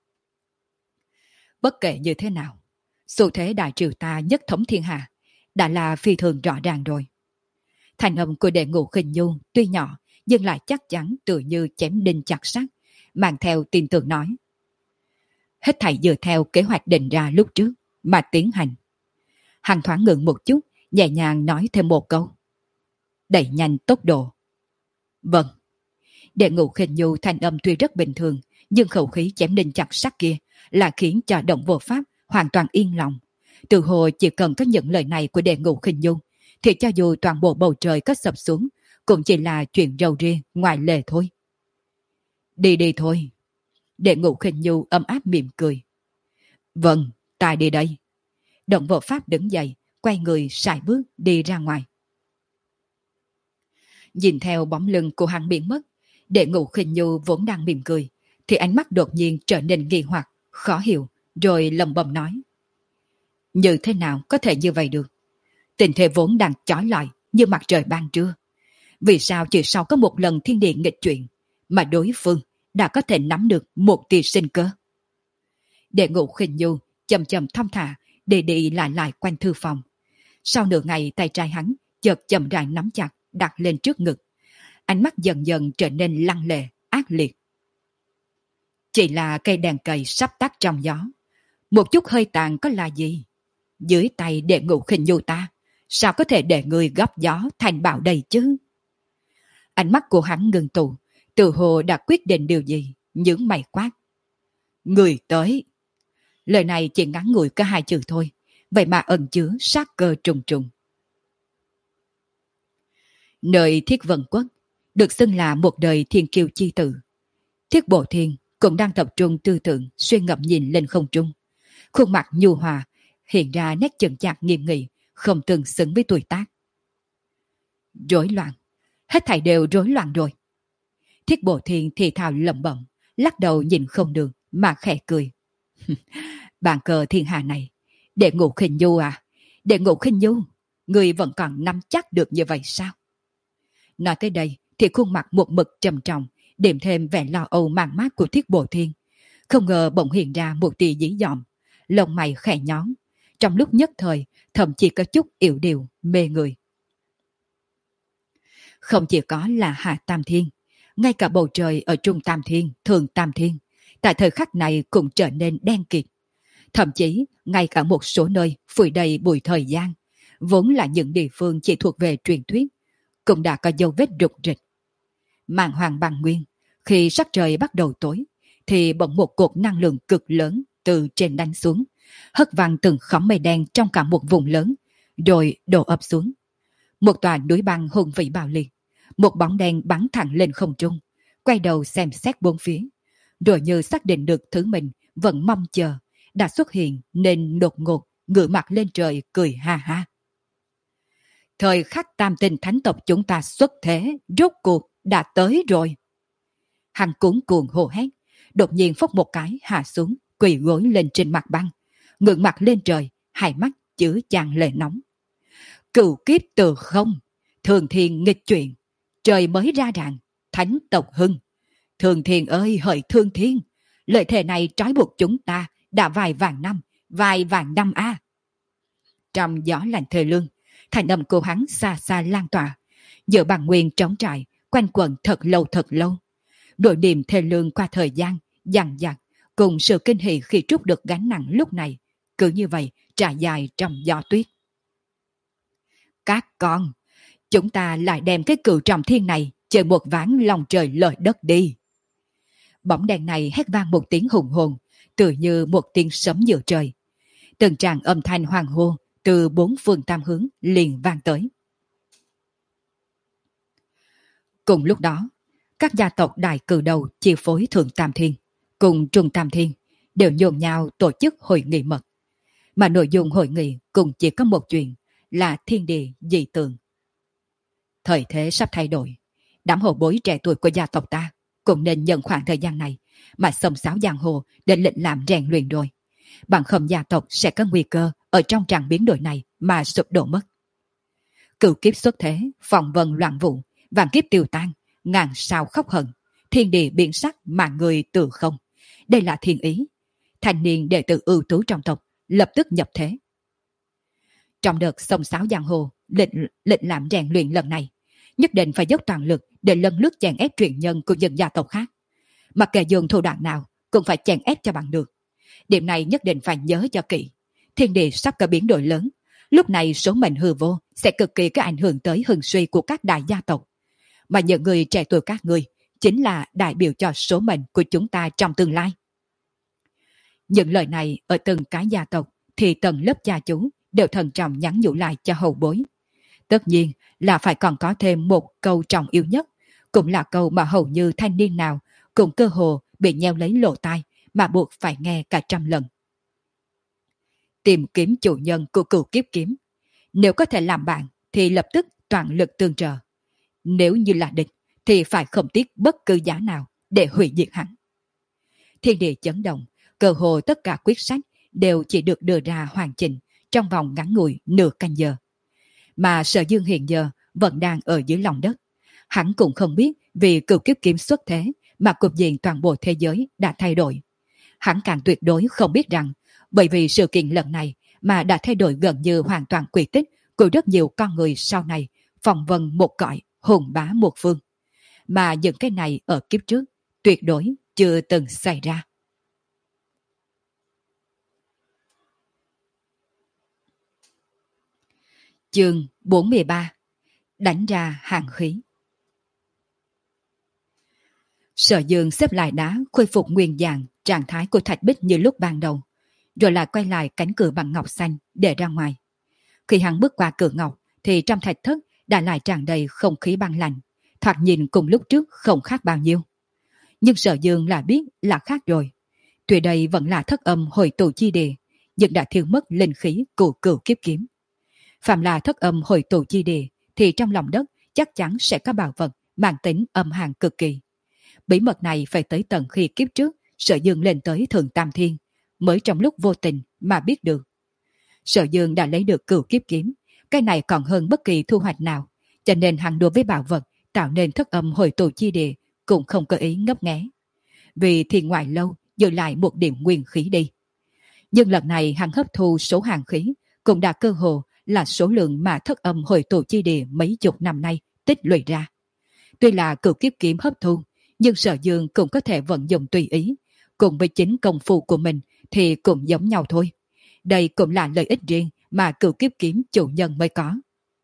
Bất kể như thế nào, xu thế đại triều ta nhất thống thiên hạ đã là phi thường rõ ràng rồi. Thành âm của Đệ Ngũ Khinh Du tuy nhỏ nhưng lại chắc chắn tự như chém đinh chặt sắt, mang theo tin tưởng nói. Hết thảy dựa theo kế hoạch định ra lúc trước mà tiến hành. Hắn thoáng ngừng một chút, nhẹ nhàng nói thêm một câu. Đẩy nhanh tốc độ. Vâng. Đệ Ngũ Khinh Du thành âm tuy rất bình thường, nhưng khẩu khí chém đinh chặt sắt kia là khiến cho Động vô pháp hoàn toàn yên lòng. Từ hồi chỉ cần có những lời này của Đệ Ngũ Khinh Du, thì cho dù toàn bộ bầu trời có sập xuống, cũng chỉ là chuyện râu ria ngoài lề thôi. Đi đi thôi. Đệ Ngũ Khinh Du ấm áp mỉm cười. Vâng, ta đi đây. Động vô pháp đứng dậy, quay người sải bước đi ra ngoài. Nhìn theo bóng lưng của hắn biến mất, Đệ Ngũ Khinh Du vốn đang mỉm cười, thì ánh mắt đột nhiên trở nên nghi hoặc, khó hiểu, rồi lẩm bẩm nói. Như thế nào có thể như vậy được? Tình thế vốn đang chói lọi như mặt trời ban trưa. Vì sao chỉ sau có một lần thiên địa nghịch chuyển mà đối phương đã có thể nắm được một tia sinh cơ? Đệ Ngũ Khinh Du chậm chậm thong thả đi đi lại lại quanh thư phòng. Sau nửa ngày tay trái hắn chợt chậm rãi nắm chặt đặt lên trước ngực. Ánh mắt dần dần trở nên lăng lệ, ác liệt. Chỉ là cây đèn cầy sắp tắt trong gió. Một chút hơi tàn có là gì? Dưới tay Đệ Ngũ Khinh Du ta, sao có thể để người góp gió thành bão đầy chứ? Ánh mắt của hắn ngừng tụ, tự hồ đã quyết định điều gì, những mày quát. Người tới. Lời này chỉ ngắn ngủi có hai chữ thôi, vậy mà ẩn chứa sát cơ trùng trùng. Nơi Thiết Vân Quốc được xưng là một đời thiên kiêu chi tử. Thiết Bộ Thiên cũng đang tập trung tư tưởng suy ngẫm nhìn lên không trung. Khuôn mặt nhu hòa hiện ra nét chững chạc nghiêm nghị, không tương xứng với tuổi tác. Rối loạn, hết thảy đều rối loạn rồi. Thiết Bộ Thiên thì thào lẩm bẩm, lắc đầu nhìn không được mà khẽ cười. Bàn cờ thiên hạ này, Đệ Ngũ Khinh Du à, Đệ Ngũ Khinh Du, người vẫn còn nắm chắc được như vậy sao? Nói tới đây thì khuôn mặt một mực trầm trọng, điểm thêm vẻ lo âu màng mát của Thiết Bộ Thiên. Không ngờ bỗng hiện ra một tia dí dỏm, lông mày khẽ nhón, trong lúc nhất thời thậm chí có chút yểu điệu mê người. Không chỉ có là Hạ Tam Thiên, ngay cả bầu trời ở Trung Tam Thiên, Thường Tam Thiên, tại thời khắc này cũng trở nên đen kịt. Thậm chí ngay cả một số nơi phủ đầy bụi thời gian, vốn là những địa phương chỉ thuộc về truyền thuyết, cũng đã có dấu vết rục rịch. Màn hoàng băng nguyên, khi sắc trời bắt đầu tối, thì bỗng một cột năng lượng cực lớn từ trên đánh xuống, hất văng từng khóm mây đen trong cả một vùng lớn, rồi đổ ập xuống. Một tòa núi băng hùng vĩ bạo liệt, một bóng đen bắn thẳng lên không trung, quay đầu xem xét bốn phía, rồi như xác định được thứ mình vẫn mong chờ đã xuất hiện nên đột ngột ngửa mặt lên trời cười ha ha. Thời khắc tam tinh thánh tộc chúng ta xuất thế rốt cuộc đã tới rồi. Hắn cuống cuồng hô hét, đột nhiên phốc một cái hạ xuống, quỳ gối lên trên mặt băng, ngửa mặt lên trời, hai mắt chứa chan lệ nóng. Cửu kiếp từ không, Thường Thiên nghịch chuyện, trời mới ra ràng, thánh tộc hưng. Thường Thiên ơi hỡi Thường Thiên, lợi thế này trói buộc chúng ta đã vài vạn năm, vài vạn năm a. À. Trong gió lạnh thề lương, thành âm của hắn xa xa lan tỏa, giữa bằng nguyên trống trải, quanh quẩn thật lâu thật lâu. Đội niềm thề lương qua thời gian, dằng dặc, cùng sự kinh hỉ khi trút được gánh nặng lúc này, cứ như vậy trải dài trong gió tuyết. Các con, chúng ta lại đem cái cựu trọng thiên này chơi một ván lòng trời lở đất đi. Bóng đèn này hét vang một tiếng hùng hồn, tự như một tiếng sấm giữa trời. Từng tràng âm thanh hoàng hô từ bốn phương tam hướng liền vang tới. Cùng lúc đó, các gia tộc đại cử đầu chi phối Thượng Tam Thiên cùng Trung Tam Thiên đều nhộn nhào tổ chức hội nghị mật. Mà nội dung hội nghị cũng chỉ có một chuyện là thiên địa dị tượng. Thời thế sắp thay đổi, đám hậu bối trẻ tuổi của gia tộc ta cũng nên nhận khoảng thời gian này mà xông xáo giang hồ để lệnh làm rèn luyện rồi. Bằng không gia tộc sẽ có nguy cơ ở trong trạng biến đổi này mà sụp đổ mất. Cửu kiếp xuất thế, phòng vân loạn vụ, vạn kiếp tiêu tan, ngàn sao khóc hận, thiên địa biến sắc mà người tự không. Đây là thiên ý. Thanh niên đệ tử ưu tú trong tộc lập tức nhập thế. Trong đợt xông xáo giang hồ, lệnh, lệnh làm rèn luyện lần này, nhất định phải dốc toàn lực để lần lướt chèn ép truyền nhân của dân gia tộc khác. Mặc kệ dùng thủ đoạn nào, cũng phải chèn ép cho bằng được. Điểm này nhất định phải nhớ cho kỹ. Thiên địa sắp có biến đổi lớn. Lúc này số mệnh hư vô sẽ cực kỳ có ảnh hưởng tới hưng suy của các đại gia tộc. Mà những người trẻ tuổi các người chính là đại biểu cho số mệnh của chúng ta trong tương lai. Những lời này ở từng cái gia tộc thì tầng lớp gia chú đều thận trọng nhắn nhủ lại cho hậu bối. Tất nhiên là phải còn có thêm một câu trọng yếu nhất, cũng là câu mà hầu như thanh niên nào cũng cơ hồ bị nheo lấy lỗ tai mà buộc phải nghe cả trăm lần. Tìm kiếm chủ nhân của cửu kiếp kiếm. Nếu có thể làm bạn thì lập tức toàn lực tương trợ. Nếu như là địch thì phải không tiếc bất cứ giá nào để hủy diệt hắn. Thiên địa chấn động, cơ hồ tất cả quyết sách đều chỉ được đưa ra hoàn chỉnh trong vòng ngắn ngủi nửa canh giờ. Mà Sở Dương hiện giờ vẫn đang ở dưới lòng đất. Hắn cũng không biết vì cửu kiếp kiếm xuất thế mà cục diện toàn bộ thế giới đã thay đổi. Hắn càng tuyệt đối không biết rằng bởi vì sự kiện lần này mà đã thay đổi gần như hoàn toàn quy tích của rất nhiều con người sau này, phong vân một cõi, hùng bá một phương. Mà những cái này ở kiếp trước tuyệt đối chưa từng xảy ra. Chương bốn mươi ba. Đánh ra hàng khí. Sở Dương xếp lại đá, khôi phục nguyên dạng trạng thái của thạch bích như lúc ban đầu, rồi lại quay lại cánh cửa bằng ngọc xanh để ra ngoài. Khi hắn bước qua cửa ngọc thì trong thạch thất đã lại tràn đầy không khí băng lạnh, thoạt nhìn cùng lúc trước không khác bao nhiêu. Nhưng Sở Dương là biết là khác rồi. Tuy đây vẫn là thất âm hồi tụ chi địa, nhưng đã thiếu mất linh khí của cửu kiếp kiếm. Phạm là thất âm hồi tụ chi địa thì trong lòng đất chắc chắn sẽ có bảo vật mang tính âm hàn cực kỳ. Bí mật này phải tới tận khi kiếp trước Sở Dương lên tới Thượng Tam Thiên mới trong lúc vô tình mà biết được. Sở Dương đã lấy được cửu kiếp kiếm, cái này còn hơn bất kỳ thu hoạch nào, cho nên hắn đối với bảo vật tạo nên thất âm hồi tụ chi địa cũng không có ý ngấp nghé. Vì thì ngoài lâu giữ lại một điểm nguyên khí đi. Nhưng lần này hắn hấp thu số hàng khí cũng đã cơ hồ là số lượng mà thất âm hồi tụ chi địa mấy chục năm nay tích lũy ra. Tuy là cửu kiếp kiếm hấp thu, nhưng Sở Dương cũng có thể vận dụng tùy ý, cùng với chính công phu của mình thì cũng giống nhau thôi. Đây cũng là lợi ích riêng mà cửu kiếp kiếm chủ nhân mới có.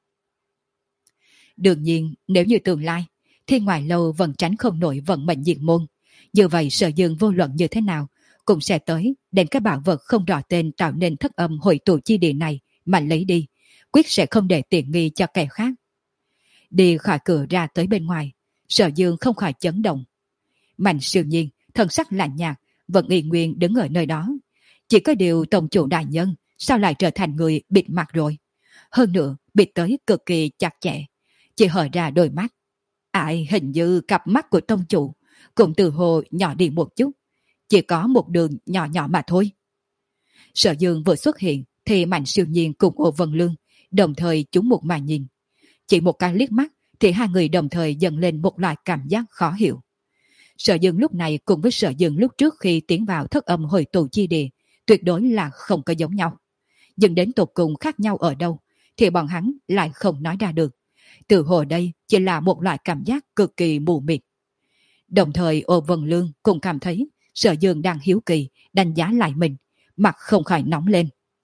Đương nhiên, nếu như tương lai, Thiên Ngoại Lâu vẫn tránh không nổi vận mệnh diệt môn. Như vậy Sở Dương vô luận như thế nào cũng sẽ tới đến cái bảo vật không rõ tên tạo nên thất âm hội tụ chi địa này mà lấy đi, quyết sẽ không để tiện nghi cho kẻ khác. Đi khỏi cửa ra tới bên ngoài, Sở Dương không khỏi chấn động. Mạnh Siêu Nhiên, thân sắc lạnh nhạt, vẫn y nguyên đứng ở nơi đó. Chỉ có điều tổng chủ đại nhân sao lại trở thành người bịt mặt rồi? Hơn nữa, bịt tới cực kỳ chặt chẽ, chỉ hở ra đôi mắt. Ai hình như cặp mắt của tông chủ cũng từ hồ nhỏ đi một chút, chỉ có một đường nhỏ nhỏ mà thôi. Sở Dương vừa xuất hiện thì Mạnh Siêu Nhiên cùng Ô Vân Lương đồng thời chúng một mà nhìn. Chỉ một cái liếc mắt thì hai người đồng thời dâng lên một loại cảm giác khó hiểu. Sở Dương lúc này cùng với Sở Dương lúc trước khi tiến vào thất âm hồi tụ chi địa tuyệt đối là không có giống nhau. Nhưng đến tột cùng khác nhau ở đâu thì bọn hắn lại không nói ra được. Từ hồi đây chỉ là một loại cảm giác cực kỳ mù mịt. Đồng thời Ô Vân Lương cũng cảm thấy Sở Dương đang hiếu kỳ đánh giá lại mình, mặt không khỏi nóng lên.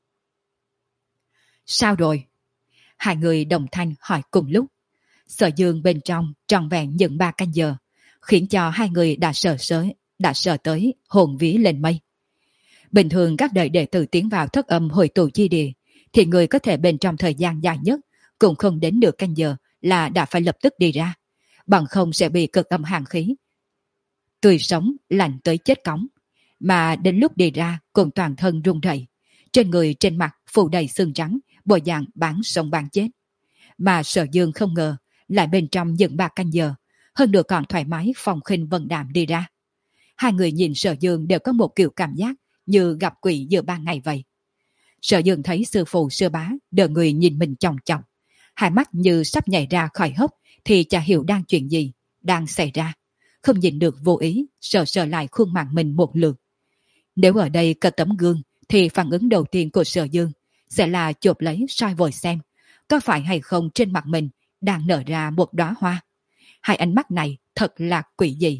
Sao rồi? Hai người đồng thanh hỏi cùng lúc. Sở Dương bên trong tròn vẹn những ba canh giờ, khiến cho hai người đã sợ sới, đã sợ tới hồn vía lên mây. Bình thường các đời đệ tử tiến vào thất âm hồi tụ chi địa, thì người có thể bên trong thời gian dài nhất cũng không đến được canh giờ là đã phải lập tức đi ra, bằng không sẽ bị cực âm hàn khí tươi sống lạnh tới chết cóng, mà đến lúc đi ra cùng toàn thân run rẩy, trên người trên mặt phủ đầy xương trắng, bộ dạng bán sống bán chết. Mà Sở Dương không ngờ lại bên trong những ba canh giờ, hơn nữa còn thoải mái phong khinh vân đạm đi ra. Hai người nhìn Sở Dương đều có một kiểu cảm giác như gặp quỷ giữa ban ngày vậy. Sở Dương thấy sư phụ sư bá đợi người nhìn mình chòng chòng, hai mắt như sắp nhảy ra khỏi hốc, thì chả hiểu đang chuyện gì đang xảy ra, không nhìn được vô ý sờ sờ lại khuôn mặt mình một lượt. Nếu ở đây có tấm gương thì phản ứng đầu tiên của Sở Dương sẽ là chộp lấy soi vội xem có phải hay không trên mặt mình đang nở ra một đóa hoa. Hai ánh mắt này thật là quỷ dị.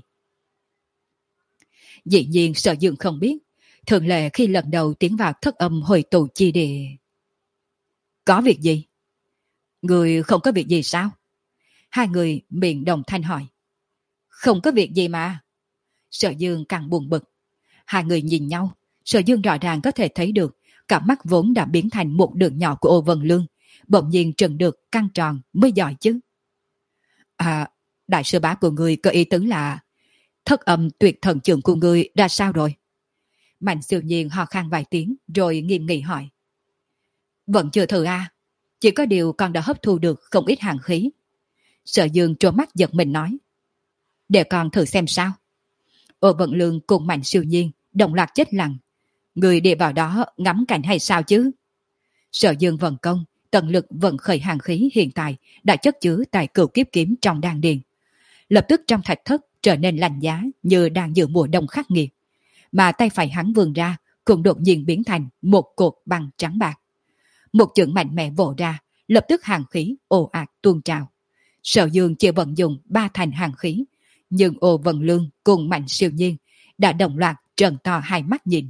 Dĩ nhiên Sở Dương không biết, thường lệ khi lần đầu tiến vào thất âm hồi tụ chi địa. Có việc gì? Người không có việc gì sao? Hai người miệng đồng thanh hỏi. Không có việc gì mà. Sở Dương càng buồn bực. Hai người nhìn nhau, Sở Dương rõ ràng có thể thấy được cả mắt vốn đã biến thành một đường nhỏ của Ô Vân Lương bỗng nhiên trừng được căng tròn mới giỏi chứ. À, đại sư bá của người có ý tứ là thất âm tuyệt thần trưởng của người ra sao rồi? Mạnh Siêu Nhiên ho khan vài tiếng rồi nghiêm nghị hỏi. Vẫn chưa thử à? Chỉ có điều con đã hấp thu được không ít hàn khí. Sở Dương trố mắt giật mình nói. Để con thử xem sao. Ô Vận Lương cùng Mạnh Siêu Nhiên đồng loạt chết lặng. Người đi vào đó ngắm cảnh hay sao chứ? Sở Dương vận công, tận lực vận khởi hàn khí hiện tại đã chất chứa tại cửu kiếp kiếm trong đan điền. Lập tức trong thạch thất trở nên lạnh giá như đang dự mùa đông khắc nghiệt. Mà tay phải hắn vươn ra cũng đột nhiên biến thành một cột băng trắng bạc. Một chưởng mạnh mẽ vỗ ra, lập tức hàn khí ồ ạt tuôn trào. Sở Dương chỉ vận dụng ba thành hàn khí, nhưng Ô Vân Lương cùng Mạnh Siêu Nhiên đã đồng loạt trợn to hai mắt nhìn.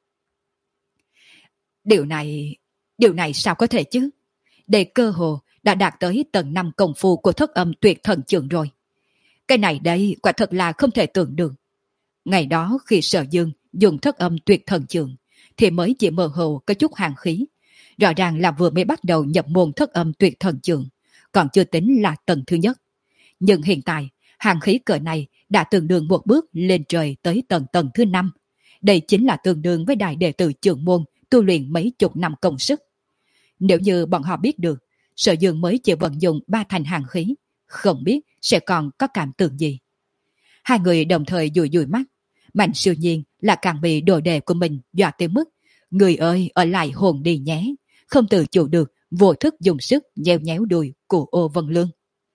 Điều này, điều này sao có thể chứ? Đây cơ hồ đã đạt tới tầng năm công phu của thất âm tuyệt thần trưởng rồi. Cái này đây quả thật là không thể tưởng được. Ngày đó khi Sở Dương dùng thất âm tuyệt thần trưởng thì mới chỉ mơ hồ có chút hàn khí. Rõ ràng là vừa mới bắt đầu nhập môn thất âm tuyệt thần trưởng, còn chưa tính là tầng thứ nhất. Nhưng hiện tại, hàn khí cỡ này đã tương đương một bước lên trời tới tầng tầng thứ năm. Đây chính là tương đương với đại đệ tử trưởng môn tu luyện mấy chục năm công sức. Nếu như bọn họ biết được, Sở Dương mới chỉ vận dụng ba thành hàn khí, không biết sẽ còn có cảm tưởng gì. Hai người đồng thời dụi dụi mắt. Mạnh Siêu Nhiên là càng bị đồ đề của mình dọa tới mức người ơi ở lại hồn đi nhé, không tự chủ được vô thức dùng sức nhéo nhéo đùi của Ô Vân Lương.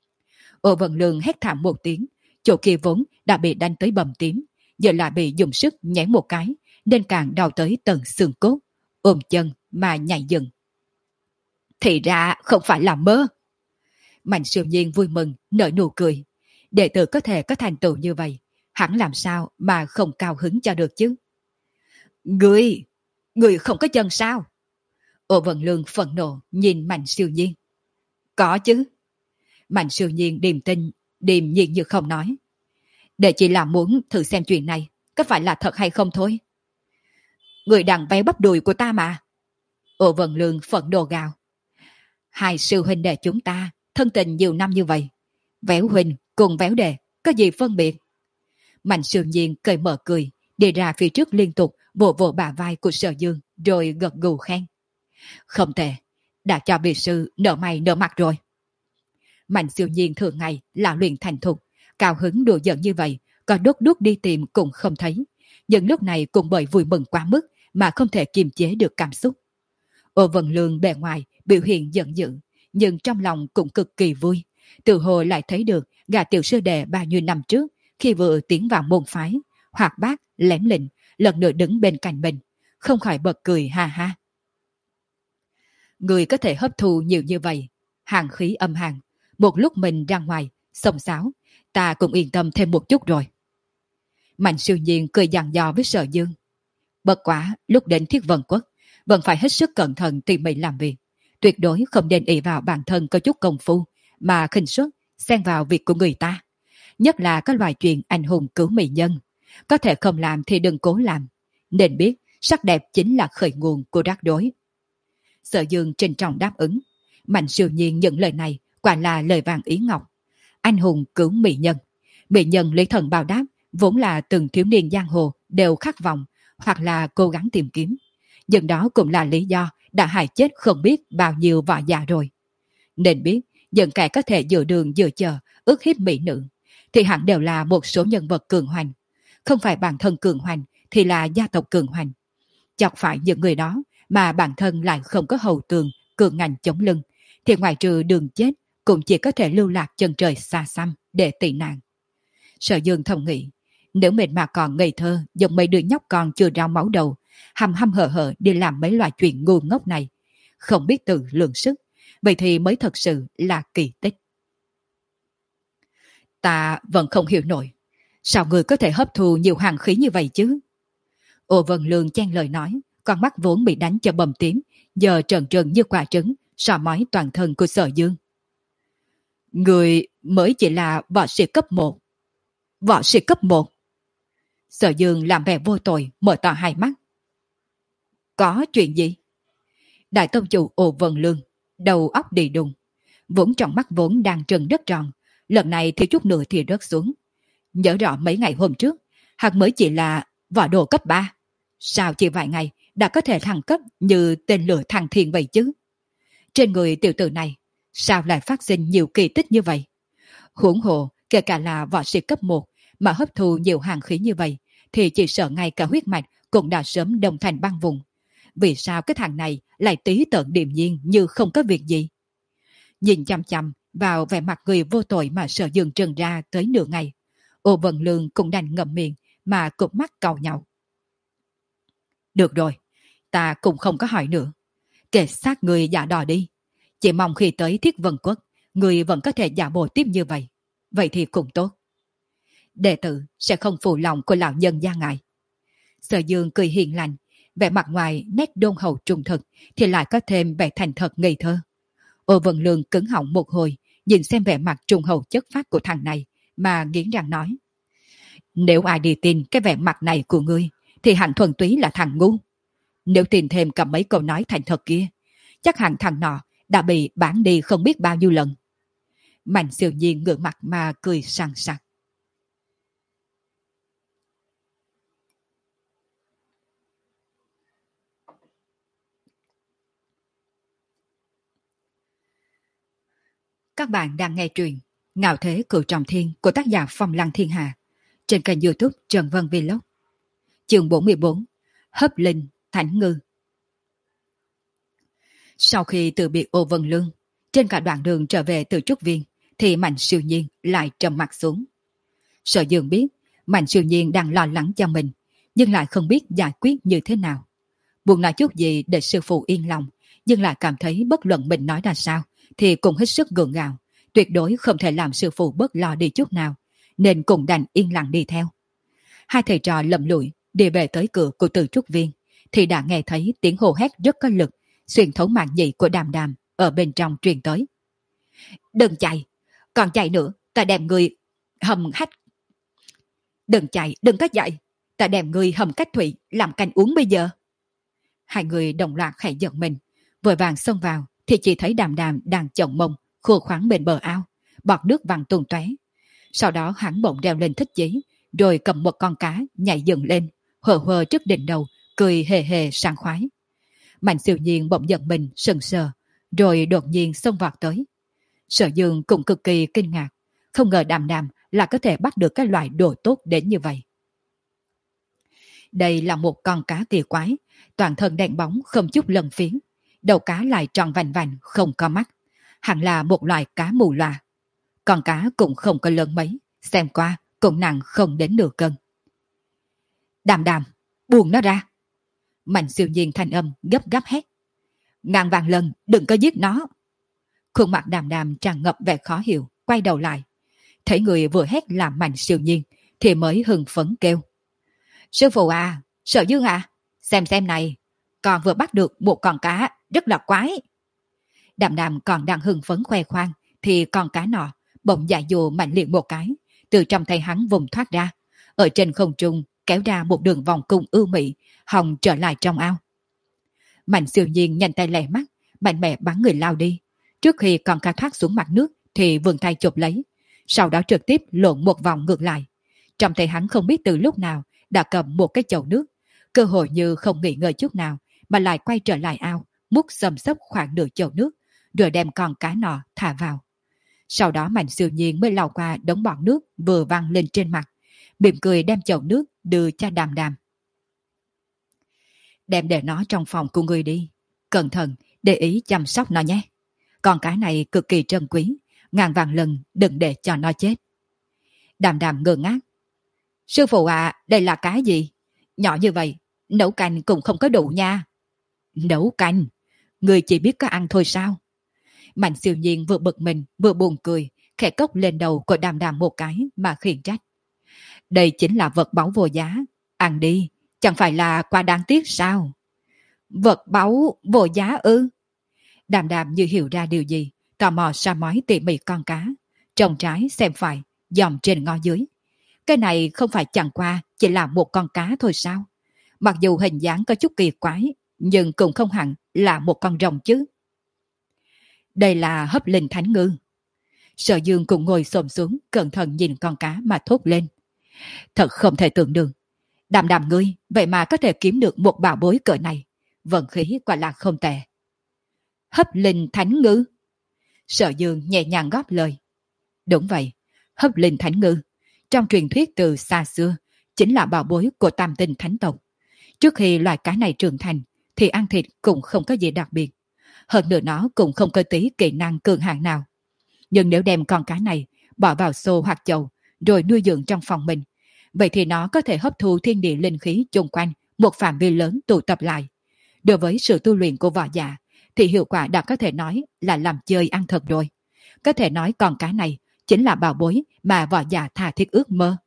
Ô Vân Lương hét thảm một tiếng, chỗ kia vốn đã bị đánh tới bầm tím, giờ lại bị dùng sức nhảy một cái nên càng đau tới tận xương cốt, ôm chân mà nhảy dựng. Thì ra không phải là mơ. Mạnh Siêu Nhiên vui mừng nở nụ cười. Đệ tử có thể có thành tựu như vậy, hắn làm sao mà không cao hứng cho được chứ? Người, người không có chân sao? Ô Vân Lương phẫn nộ nhìn Mạnh Siêu Nhiên. Có chứ. Mạnh Siêu Nhiên điềm tin, điềm nhiên như không nói. Để chỉ là muốn thử xem chuyện này có phải là thật hay không thôi. Người đằng véo bắp đùi của ta mà. Ô Vân Lương phẫn nộ gào. Hai sư huynh đệ chúng ta thân tình nhiều năm như vậy, véo huynh cùng véo đệ có gì phân biệt? Mạnh Siêu Nhiên cười mở cười, đi ra phía trước liên tục vỗ vỗ bả vai của Sở Dương rồi gật gù khen. Không tệ, đã cho vị sư nở mày nở mặt rồi. Mạnh Siêu Nhiên thường ngày là luyện thành thục, cao hứng đùa giỡn như vậy, có đốt đốt đi tìm cũng không thấy. Nhưng lúc này cũng bởi vui mừng quá mức mà không thể kiềm chế được cảm xúc. Ô Vân Lương bề ngoài biểu hiện giận dữ, nhưng trong lòng cũng cực kỳ vui. Tự hồ lại thấy được gã tiểu sư đệ bao nhiêu năm trước khi vừa tiến vào môn phái, hoạt bát, lém lĩnh, lần nữa đứng bên cạnh mình, không khỏi bật cười ha ha. Người có thể hấp thu nhiều như vậy, hàng khí âm hàn, một lúc mình ra ngoài, xông xáo, ta cũng yên tâm thêm một chút rồi. Mạnh siêu nhiên cười dặn dò với Sở Dương. Bất quá, lúc đến Thiết Vân Quốc, vẫn phải hết sức cẩn thận tỉ mỉ làm việc. Tuyệt đối không nên ỷ vào bản thân có chút công phu, mà khinh suất, xen vào việc của người ta. Nhất là các loài chuyện anh hùng cứu mỹ nhân. Có thể không làm thì đừng cố làm. Nên biết, sắc đẹp chính là khởi nguồn của rắc rối. Sở Dương trịnh trọng đáp ứng. Mạnh siêu nhiên những lời này quả là lời vàng ý ngọc. Anh hùng cứu mỹ nhân. Mỹ nhân lấy thần báo đáp, vốn là từng thiếu niên giang hồ đều khát vọng hoặc là cố gắng tìm kiếm. Nhưng đó cũng là lý do đã hại chết không biết bao nhiêu võ giả rồi. Nên biết, những kẻ có thể dựa đường dựa chờ, ước hiếp mỹ nữ, thì hẳn đều là một số nhân vật cường hoành. Không phải bản thân cường hoành, thì là gia tộc cường hoành. Chọc phải những người đó mà bản thân lại không có hậu tường, cường ngành chống lưng, thì ngoài trừ đường chết, cũng chỉ có thể lưu lạc chân trời xa xăm để tị nạn. Sở Dương thầm nghĩ, nếu mình mà còn ngây thơ, giống mấy đứa nhóc con chưa rau máu đầu, hăm hăm hở hở đi làm mấy loại chuyện ngu ngốc này, không biết tự lượng sức, vậy thì mới thật sự là kỳ tích. Ta vẫn không hiểu nổi, sao người có thể hấp thu nhiều hàng khí như vậy chứ? Ô Vân Lương chen lời nói, con mắt vốn bị đánh cho bầm tím, giờ trần trần như quả trứng, sò mói toàn thân của Sở Dương. Người mới chỉ là võ sĩ cấp một. Võ sĩ cấp một. Sở Dương làm vẻ vô tội, mở to hai mắt. Có chuyện gì? Đại tông chủ Ô Vân Lương, đầu óc đi đùng, vốn trong mắt vốn đang trừng rất tròn, lần này thì chút nữa thì rớt xuống. Nhớ rõ mấy ngày hôm trước, hắn mới chỉ là võ đồ cấp ba. Sao chỉ vài ngày đã có thể thăng cấp như tên lửa thăng thiên vậy chứ? Trên người tiểu tử này, sao lại phát sinh nhiều kỳ tích như vậy? Huống hồ, kể cả là võ sĩ cấp một mà hấp thu nhiều hàng khí như vậy, thì chỉ sợ ngay cả huyết mạch cũng đã sớm đồng thành băng vùng. Vì sao cái thằng này lại tí tợn điềm nhiên như không có việc gì? Nhìn chăm chăm vào vẻ mặt người vô tội mà Sở Dương trần ra tới nửa ngày, Ô Vân Lương cũng đành ngậm miệng mà cụp mắt cau nhau. Được rồi, ta cũng không có hỏi nữa. Kể sát người giả đò đi. Chỉ mong khi tới Thiết Vân Quốc, người vẫn có thể giả bộ tiếp như vậy. Vậy thì cũng tốt. Đệ tử sẽ không phụ lòng của lão nhân gia ngài. Sở Dương cười hiền lành, vẻ mặt ngoài nét đôn hậu trung thực thì lại có thêm vẻ thành thật ngây thơ. Ô Vân Lương cứng họng một hồi, nhìn xem vẻ mặt trung hậu chất phát của thằng này mà nghiến răng nói. Nếu ai đi tin cái vẻ mặt này của ngươi thì hẳn thuần túy là thằng ngu. Nếu tin thêm cả mấy câu nói thành thật kia, chắc hẳn thằng nọ đã bị bán đi không biết bao nhiêu lần. Mạnh siêu nhiên ngửa mặt mà cười sằng sặc. Các bạn đang nghe truyện Ngạo Thế Cửu Trọng Thiên của tác giả Phong Lăng Thiên Hà trên kênh YouTube Trần Vân Vlog. Chương bốn mươi bốn, Hấp Linh Thánh Ngư. Sau khi từ biệt Ô Vân Lương, trên cả đoạn đường trở về từ Trúc Viên, thì Mạnh siêu nhiên lại trầm mặt xuống. Sở Dương biết Mạnh siêu nhiên đang lo lắng cho mình, nhưng lại không biết giải quyết như thế nào. Buồn nói chút gì để sư phụ yên lòng, nhưng lại cảm thấy bất luận mình nói ra sao thì cũng hết sức gượng gạo, tuyệt đối không thể làm sư phụ bớt lo đi chút nào, nên cũng đành yên lặng đi theo. Hai thầy trò lầm lũi đi về tới cửa của Từ Trúc Viên, thì đã nghe thấy tiếng hô hét rất có lực, xuyên thấu màng nhĩ của Đàm Đàm ở bên trong truyền tới. Đừng chạy, còn chạy nữa, ta đem người hầm hách. Đừng chạy, đừng có chạy, ta đem người hầm cách thủy làm canh uống bây giờ. Hai người đồng loạt khẽ giật mình, vội vàng xông vào thì chỉ thấy Đàm Đàm đang chồng mông khô khoáng bên bờ ao, bọt nước văng tung tóe. Sau đó hắn bỗng đeo lên thích chí, rồi cầm một con cá nhảy dựng lên, hờ hờ trước đỉnh đầu, cười hề hề sảng khoái. Mạnh siêu nhiên bỗng giật mình sừng sờ, rồi đột nhiên xông vọt tới. Sở Dương cũng cực kỳ kinh ngạc, không ngờ Đàm Đàm là có thể bắt được cái loại đồ tốt đến như vậy. Đây là một con cá kỳ quái, toàn thân đen bóng không chút lân phiến, đầu cá lại tròn vành vành không có mắt, hẳn là một loài cá mù loà. Con cá cũng không có lớn mấy, xem qua cũng nặng không đến nửa cân. Đàm đàm, buông nó ra. Mạnh siêu nhiên thanh âm gấp gáp hét. Ngàn vạn lần đừng có giết nó. Khuôn mặt đàm đàm tràn ngập vẻ khó hiểu, quay đầu lại. Thấy người vừa hét làm Mạnh siêu nhiên thì mới hưng phấn kêu. Sư phụ à, Sở Dương à, xem xem này, con vừa bắt được một con cá rất là quái. Đàm đàm còn đang hưng phấn khoe khoang thì con cá nọ bỗng dại dồ mạnh liệt một cái, từ trong tay hắn vùng thoát ra, ở trên không trung kéo ra một đường vòng cung ưu mỹ, hòng trở lại trong ao. Mạnh siêu nhiên nhanh tay lẹ mắt, mạnh mẽ bắn người lao đi. Trước khi con cá thoát xuống mặt nước thì vươn tay chụp lấy, sau đó trực tiếp lộn một vòng ngược lại. Trong tay hắn không biết từ lúc nào đã cầm một cái chậu nước, cơ hội như không nghỉ ngơi chút nào mà lại quay trở lại ao, múc xầm xấp khoảng nửa chậu nước, rồi đem con cá nọ thả vào. Sau đó Mạnh siêu nhiên mới lau qua đống bọt nước vừa văng lên trên mặt, mỉm cười đem chậu nước đưa cho đàm đàm. Đem để nó trong phòng của người đi, cẩn thận để ý chăm sóc nó nhé. Con cá này cực kỳ trân quý, ngàn vạn lần đừng để cho nó chết. Đàm đàm ngơ ngác. Sư phụ à, đây là cá gì? Nhỏ như vậy, nấu canh cũng không có đủ nha. Nấu canh? Người chỉ biết có ăn thôi sao? Mạnh siêu nhiên vừa bực mình vừa buồn cười, khẽ cốc lên đầu của đàm đàm một cái mà khiển trách. Đây chính là vật báu vô giá, ăn đi, chẳng phải là quá đáng tiếc sao? Vật báu vô giá ư? Đàm đàm như hiểu ra điều gì, tò mò sa mói tỉ mỉ con cá, trông trái xem phải, dòm trên ngó dưới. Cái này không phải chẳng qua chỉ là một con cá thôi sao? Mặc dù hình dáng có chút kỳ quái, nhưng cũng không hẳn là một con rồng chứ. Đây là hấp linh thánh ngư. Sở Dương cũng ngồi xổm xuống, cẩn thận nhìn con cá mà thốt lên. Thật không thể tưởng được. Đàm đàm ngươi, vậy mà có thể kiếm được một bảo bối cỡ này. Vận khí quả là không tệ. Hấp linh thánh ngư. Sở Dương nhẹ nhàng góp lời. Đúng vậy, hấp linh thánh ngư, trong truyền thuyết từ xa xưa, chính là bảo bối của tam tinh thánh tộc. Trước khi loài cá này trưởng thành, thì ăn thịt cũng không có gì đặc biệt. Hơn nữa nó cũng không có tí kỹ năng cường hạng nào. Nhưng nếu đem con cá này bỏ vào xô hoặc chậu, rồi nuôi dưỡng trong phòng mình, vậy thì nó có thể hấp thu thiên địa linh khí chung quanh một phạm vi lớn tụ tập lại. Đối với sự tu luyện của võ giả, thì hiệu quả đã có thể nói là làm chơi ăn thật rồi. Có thể nói con cá này chính là bảo bối mà võ giả tha thiết ước mơ.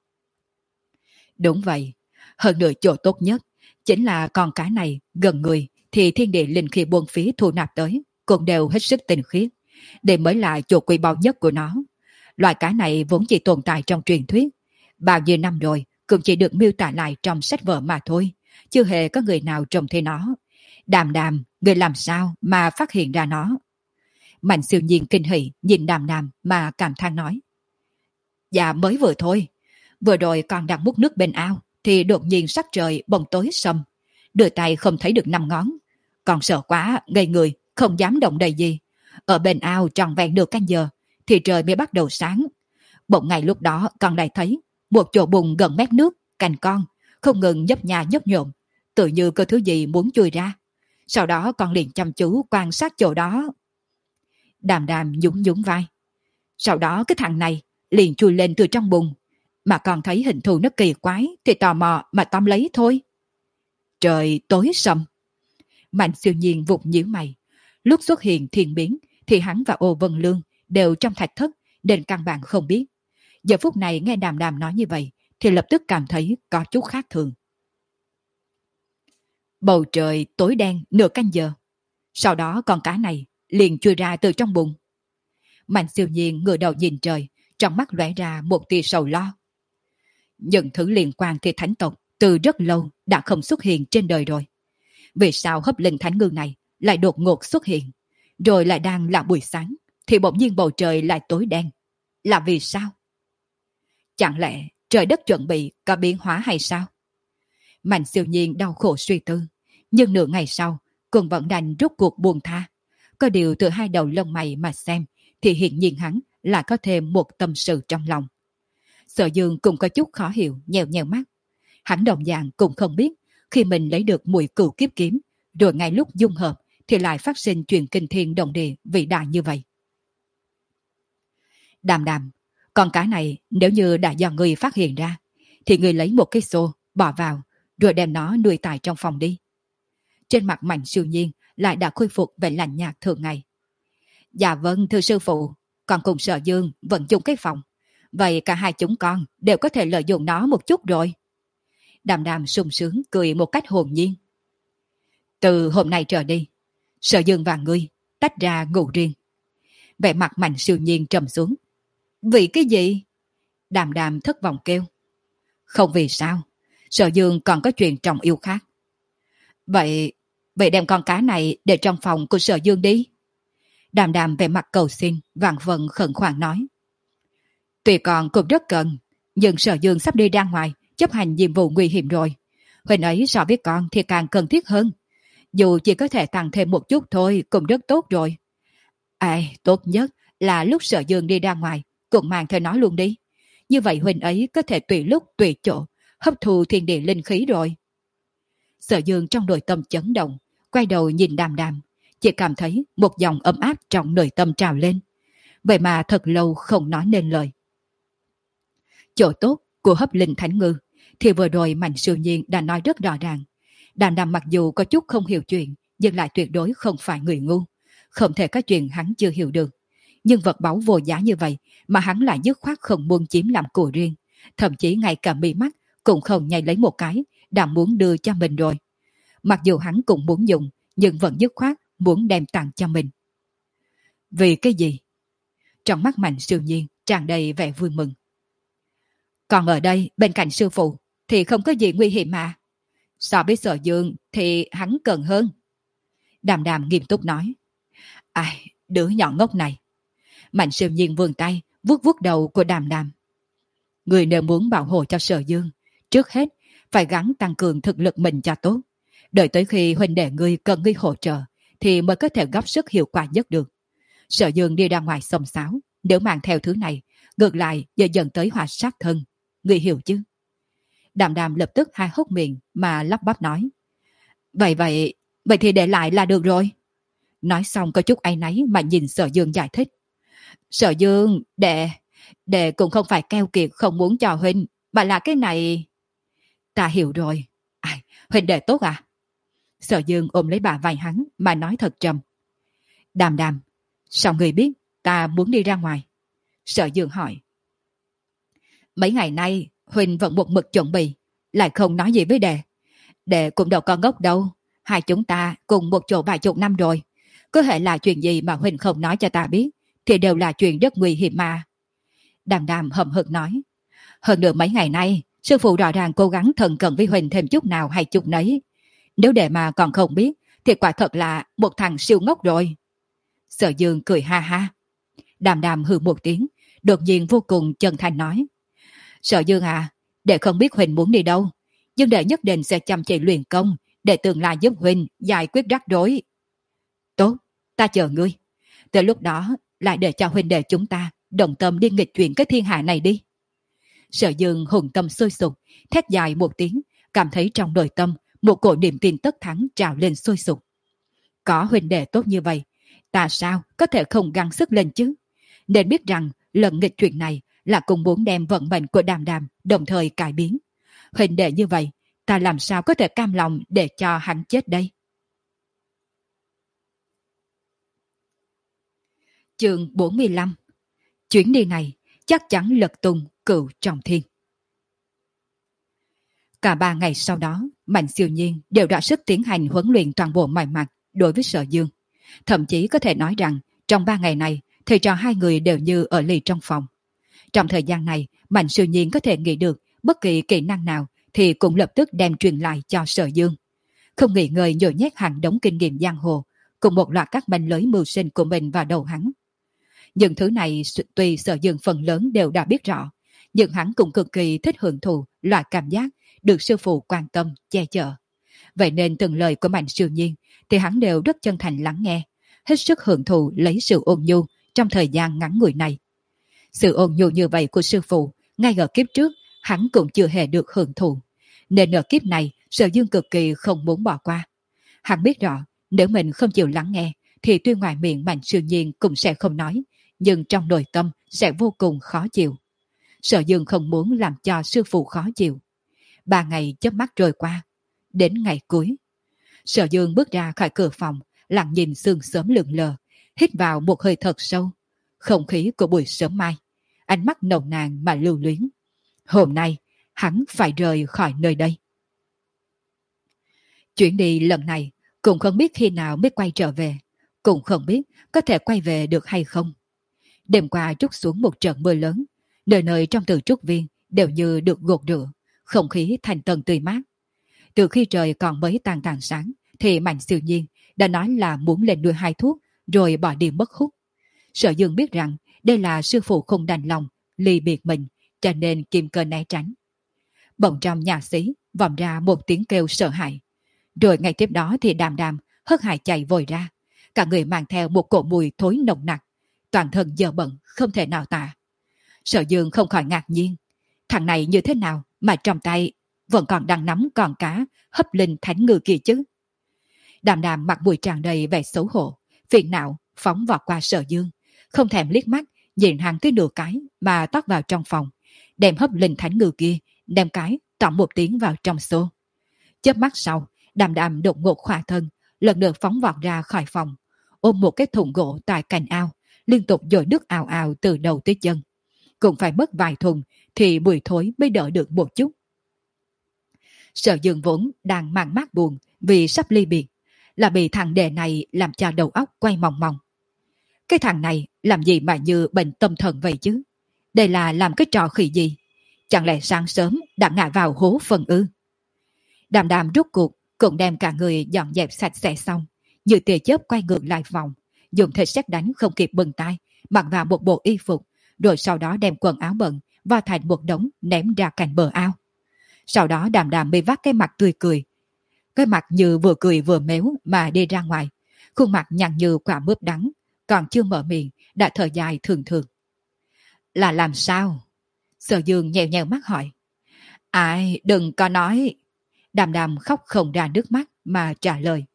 Đúng vậy. Hơn nữa chỗ tốt nhất chính là con cá này gần người thì thiên địa linh khí buôn phí thu nạp tới cũng đều hết sức tinh khiết. Đây mới là chỗ quý báu nhất của nó. Loài cá này vốn chỉ tồn tại trong truyền thuyết. Bao nhiêu năm rồi cũng chỉ được miêu tả lại trong sách vở mà thôi. Chưa hề có người nào trông thấy nó. Đàm đàm, người làm sao mà phát hiện ra nó? Mạnh siêu nhiên kinh hỉ nhìn đàm đàm mà cảm thán nói. Dạ mới vừa thôi. Vừa rồi còn đang múc nước bên ao thì đột nhiên sắc trời bỗng tối sầm. Đưa tay không thấy được năm ngón. Còn sợ quá, ngây người, không dám động đậy gì. Ở bên ao tròn vẹn được canh giờ thì trời mới bắt đầu sáng. Bỗng ngày lúc đó con lại thấy một chỗ bùn gần mép nước, cành con, không ngừng nhấp nhà nhấp nhộm, tự như có thứ gì muốn chui ra. Sau đó con liền chăm chú quan sát chỗ đó. Đàm đàm nhún nhún vai. Sau đó cái thằng này liền chui lên từ trong bùn, mà còn thấy hình thù nó kỳ quái thì tò mò mà tóm lấy thôi. Trời tối sầm. Mạnh siêu nhiên vụt nhíu mày. Lúc xuất hiện thiên biến thì hắn và Ô Vân Lương đều trong thạch thất nên căn bản không biết. Giờ phút này nghe đàm đàm nói như vậy thì lập tức cảm thấy có chút khác thường. Bầu trời tối đen nửa canh giờ. Sau đó con cá này liền chui ra từ trong bùn. Mạnh siêu nhiên ngửa đầu nhìn trời, trong mắt lóe ra một tia sầu lo. Những thứ liên quan thì thánh tộc từ rất lâu đã không xuất hiện trên đời rồi. Vì sao hấp linh thánh ngư này lại đột ngột xuất hiện, rồi lại đang là buổi sáng thì bỗng nhiên bầu trời lại tối đen? Là vì sao? Chẳng lẽ trời đất chuẩn bị có biến hóa hay sao? Mạnh siêu nhiên đau khổ suy tư, nhưng nửa ngày sau cũng vẫn đành rút cuộc buông tha. Có điều từ hai đầu lông mày mà xem thì hiển nhiên hắn lại có thêm một tâm sự trong lòng. Sở Dương cũng có chút khó hiểu, nhèo nhèo mắt. Hắn đồng dạng cũng không biết khi mình lấy được mùi cửu kiếp kiếm, rồi ngay lúc dung hợp thì lại phát sinh chuyện kinh thiên động địa vĩ đại như vậy. Đàm đàm, con cá này nếu như đã do người phát hiện ra, thì người lấy một cái xô, bỏ vào, rồi đem nó nuôi tại trong phòng đi. Trên mặt Mạnh Siêu Nhiên lại đã khôi phục vẻ lạnh nhạt thường ngày. Dạ vâng thưa sư phụ, con cùng Sở Dương vẫn chung cái phòng. Vậy cả hai chúng con đều có thể lợi dụng nó một chút rồi. Đàm đàm sung sướng cười một cách hồn nhiên. Từ hôm nay trở đi, Sở Dương và ngươi tách ra ngủ riêng. Vẻ mặt Mạnh Siêu Nhiên trầm xuống. Vì cái gì? Đàm đàm thất vọng kêu. Không vì sao, Sở Dương còn có chuyện trọng yêu khác. Vậy, vậy đem con cá này để trong phòng của Sở Dương đi. Đàm đàm vẻ mặt cầu xin, vàng vần khẩn khoản nói. Tuy còn cũng rất cần, nhưng Sở Dương sắp đi ra ngoài, chấp hành nhiệm vụ nguy hiểm rồi. Huỳnh ấy so với con thì càng cần thiết hơn. Dù chỉ có thể tăng thêm một chút thôi cũng rất tốt rồi. Ai, tốt nhất là lúc Sở Dương đi ra ngoài, cũng mang theo nó luôn đi. Như vậy Huỳnh ấy có thể tùy lúc tùy chỗ, hấp thu thiên địa linh khí rồi. Sở Dương trong nội tâm chấn động, quay đầu nhìn đàm đàm, chỉ cảm thấy một dòng ấm áp trong nội tâm trào lên. Vậy mà thật lâu không nói nên lời. Chỗ tốt của hấp linh thánh ngư thì vừa rồi Mạnh Siêu Nhiên đã nói rất rõ ràng. Đàm đàm mặc dù có chút không hiểu chuyện, nhưng lại tuyệt đối không phải người ngu, không thể có chuyện hắn chưa hiểu được. Nhưng vật báu vô giá như vậy mà hắn lại dứt khoát không muốn chiếm làm của riêng, thậm chí ngay cả mí mắt cũng không nhảy lấy một cái, đã muốn đưa cho mình rồi. Mặc dù hắn cũng muốn dùng, nhưng vẫn dứt khoát muốn đem tặng cho mình. Vì cái gì? Trong mắt Mạnh Siêu Nhiên tràn đầy vẻ vui mừng. Còn ở đây bên cạnh sư phụ thì không có gì nguy hiểm mà. So với Sở Dương thì hắn cần hơn. Đàm đàm nghiêm túc nói. Ai, đứa nhỏ ngốc này. Mạnh Siêu Nhiên vươn tay vuốt vuốt đầu của đàm đàm. Người nếu muốn bảo hộ cho Sở Dương, trước hết phải gắng tăng cường thực lực mình cho tốt. Đợi tới khi huynh đệ ngươi cần ngươi hỗ trợ thì mới có thể góp sức hiệu quả nhất được. Sở Dương đi ra ngoài xông xáo, nếu mang theo thứ này, ngược lại dễ dần tới họa sát thân. Ngươi hiểu chứ? Đàm đàm lập tức hai hốc miệng mà lắp bắp nói. Vậy vậy, vậy thì để lại là được rồi. Nói xong có chút áy náy mà nhìn Sở Dương giải thích. Sở Dương, đệ, đệ cũng không phải keo kiệt không muốn cho huynh, mà là cái này. Ta hiểu rồi. Ai, huynh đệ tốt à? Sở Dương ôm lấy bà vai hắn mà nói thật trầm. Đàm đàm, sao người biết ta muốn đi ra ngoài? Sở Dương hỏi. Mấy ngày nay huynh vẫn một mực chuẩn bị, lại không nói gì với đệ. Đệ cũng đâu có ngốc đâu, hai chúng ta cùng một chỗ vài chục năm rồi. Có thể là chuyện gì mà huynh không nói cho ta biết thì đều là chuyện rất nguy hiểm mà. Đàm đàm hậm hực nói. Hơn nữa mấy ngày nay sư phụ rõ ràng cố gắng thần cận với huynh thêm chút nào hay chút nấy. Nếu đệ mà còn không biết thì quả thật là một thằng siêu ngốc rồi. Sở Dương cười ha ha. Đàm đàm hừ một tiếng, đột nhiên vô cùng chân thành nói. Sở Dương à, đệ không biết huynh muốn đi đâu, nhưng đệ nhất định sẽ chăm chỉ luyện công để tương lai giúp huynh giải quyết rắc rối. Tốt, ta chờ ngươi. Từ lúc đó lại để cho huynh đệ chúng ta đồng tâm đi nghịch chuyển cái thiên hạ này đi. Sở Dương hùng tâm sôi sục, thét dài một tiếng, cảm thấy trong nội tâm một cổ niềm tin tất thắng trào lên sôi sục. Có huynh đệ tốt như vậy, ta sao có thể không gắng sức lên chứ? Nên biết rằng lần nghịch chuyển này là cùng muốn đem vận mệnh của đàm đàm đồng thời cải biến. Huynh đệ như vậy, ta làm sao có thể cam lòng để cho hắn chết đây? Chương bốn mươi lăm. Chuyến đi này chắc chắn lật tung cửu trọng thiên. Cả ba ngày sau đó, Mạnh Siêu Nhiên đều đã sức tiến hành huấn luyện toàn bộ mọi mặt đối với Sở Dương. Thậm chí có thể nói rằng trong ba ngày này, thầy trò hai người đều như ở lì trong phòng. Trong thời gian này, Mạnh Siêu Nhiên có thể nghĩ được bất kỳ kỹ năng nào thì cũng lập tức đem truyền lại cho Sở Dương. Không nghỉ ngơi nhồi nhét hàng đống kinh nghiệm giang hồ, cùng một loạt các manh lưới mưu sinh của mình vào đầu hắn. Những thứ này tuy Sở Dương phần lớn đều đã biết rõ, nhưng hắn cũng cực kỳ thích hưởng thụ loại cảm giác được sư phụ quan tâm, che chở. Vậy nên từng lời của Mạnh Siêu Nhiên thì hắn đều rất chân thành lắng nghe, hết sức hưởng thụ lấy sự ôn nhu trong thời gian ngắn ngủi này. Sự ôn nhu như vậy của sư phụ, ngay ở kiếp trước, hắn cũng chưa hề được hưởng thụ. Nên ở kiếp này, Sở Dương cực kỳ không muốn bỏ qua. Hắn biết rõ, nếu mình không chịu lắng nghe, thì tuy ngoài miệng Mạnh Siêu Nhiên cũng sẽ không nói, nhưng trong nội tâm sẽ vô cùng khó chịu. Sở Dương không muốn làm cho sư phụ khó chịu. Ba ngày chớp mắt trôi qua. Đến ngày cuối, Sở Dương bước ra khỏi cửa phòng, lặng nhìn sương sớm lượn lờ, hít vào một hơi thật sâu. Không khí của buổi sớm mai, ánh mắt nồng nàn mà lưu luyến. Hôm nay, hắn phải rời khỏi nơi đây. Chuyến đi lần này, cũng không biết khi nào mới quay trở về, cũng không biết có thể quay về được hay không. Đêm qua trút xuống một trận mưa lớn, nơi nơi trong Từ Trúc Viên đều như được gột rửa, không khí thành tầng tươi mát. Từ khi trời còn mới tàn tàn sáng, thì Mạnh Siêu Nhiên đã nói là muốn lên nuôi hai thuốc, rồi bỏ đi mất hút. Sở Dương biết rằng đây là sư phụ không đành lòng ly biệt mình, cho nên kiềm cơ né tránh. Bỗng trong nhà xí vọng ra một tiếng kêu sợ hãi. Rồi ngay tiếp đó thì Đàm Đàm hớt hải chạy vội ra, cả người mang theo một cỗ mùi thối nồng nặc, toàn thân dơ bẩn không thể nào tả. Sở Dương không khỏi ngạc nhiên, thằng này như thế nào mà trong tay vẫn còn đang nắm con cá hấp linh thánh ngư kia chứ. Đàm Đàm mặt mũi tràn đầy vẻ xấu hổ, phiền não phóng vọt qua Sở Dương, không thèm liếc mắt nhìn hắn tới nửa cái mà tót vào trong phòng, đem hấp linh thánh ngư kia đem cái tỏng một tiếng vào trong xô. Chớp mắt sau, Đàm Đàm đột ngột khỏa thân, lần lượt phóng vọt ra khỏi phòng, ôm một cái thùng gỗ tại cạnh ao, liên tục dội nước ào ào từ đầu tới chân. Cũng phải mất vài thùng thì mùi thối mới đỡ được một chút. Sở Dương vốn đang mang mát buồn vì sắp ly biệt, là bị thằng đệ này làm cho đầu óc quay mòng mòng. Cái thằng này làm gì mà như bệnh tâm thần vậy chứ? Đây là làm cái trò khỉ gì? Chẳng lẽ sáng sớm đã ngã vào hố phần ư? Đàm Đàm rút cuộc cũng đem cả người dọn dẹp sạch sẽ xong, như tia chớp quay ngược lại phòng, dùng thể xét đánh không kịp bừng tay, mặc vào một bộ y phục, rồi sau đó đem quần áo bận và thành một đống ném ra cạnh bờ ao. Sau đó Đàm Đàm mới vắt cái mặt tươi cười, cái mặt như vừa cười vừa méo mà đi ra ngoài, khuôn mặt nhăn như quả mướp đắng, còn chưa mở miệng đã thở dài thường thường. Là làm sao? Sở Dương nhèo nhèo mắt hỏi. Ai, đừng có nói. Đàm Đàm khóc không ra nước mắt mà trả lời.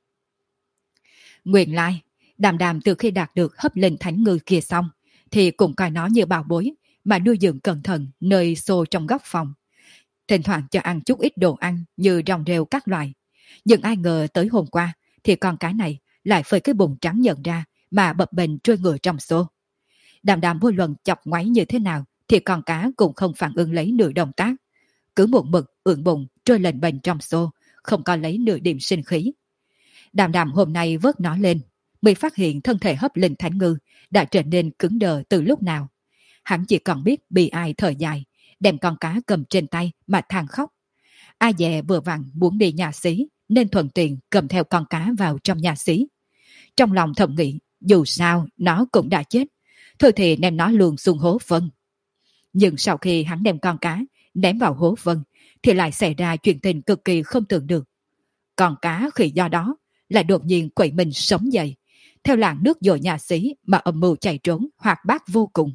Nguyên lai, Đàm Đàm từ khi đạt được hấp linh thánh ngư kia xong, thì cũng coi nó như bảo bối mà nuôi dưỡng cẩn thận nơi xô trong góc phòng. Thỉnh thoảng cho ăn chút ít đồ ăn như rong rêu các loại. Nhưng ai ngờ tới hôm qua thì con cá này lại phơi cái bụng trắng nhận ra mà bập bềnh trôi ngửa trong xô. Đàm Đàm vô luận chọc ngoáy như thế nào thì con cá cũng không phản ứng lấy nửa động tác. Cứ một mực ưỡn bụng trôi lềnh bềnh trong xô, không có lấy nửa điểm sinh khí. Đàm Đàm hôm nay vớt nó lên, mới phát hiện thân thể hấp linh thánh ngư đã trở nên cứng đờ từ lúc nào. Hắn chỉ còn biết bị ai thở dài, đem con cá cầm trên tay mà than khóc. A dè vừa vặn muốn đi nhà xí nên thuận tiện cầm theo con cá vào trong nhà xí. Trong lòng thầm nghĩ, dù sao nó cũng đã chết, thôi thì đem nó luồn xuống hố phân. Nhưng sau khi hắn đem con cá ném vào hố phân thì lại xảy ra chuyện tình cực kỳ không tưởng được. Con cá khi do đó lại đột nhiên quậy mình sống dậy, theo làn nước dội nhà xí mà âm mưu chạy trốn hoạt bát vô cùng.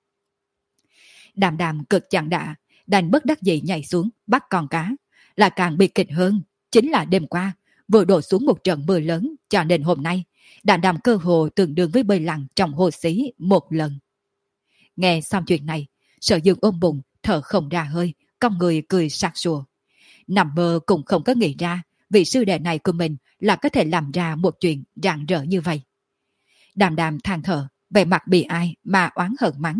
Đàm Đàm cực chẳng đã, đành bất đắc dĩ nhảy xuống bắt con cá. Là càng bị kịch hơn, chính là đêm qua vừa đổ xuống một trận mưa lớn, cho nên hôm nay Đàm Đàm cơ hồ tương đương với bơi lặn trong hồ xí một lần. Nghe xong chuyện này, Sở Dương ôm bụng thở không ra hơi, cong người cười sặc sụa. Nằm mơ cũng không có nghĩ ra vị sư đệ này của mình là có thể làm ra một chuyện rạng rỡ như vậy. Đàm Đàm than thở, vẻ mặt bị ai mà oán hận mắng.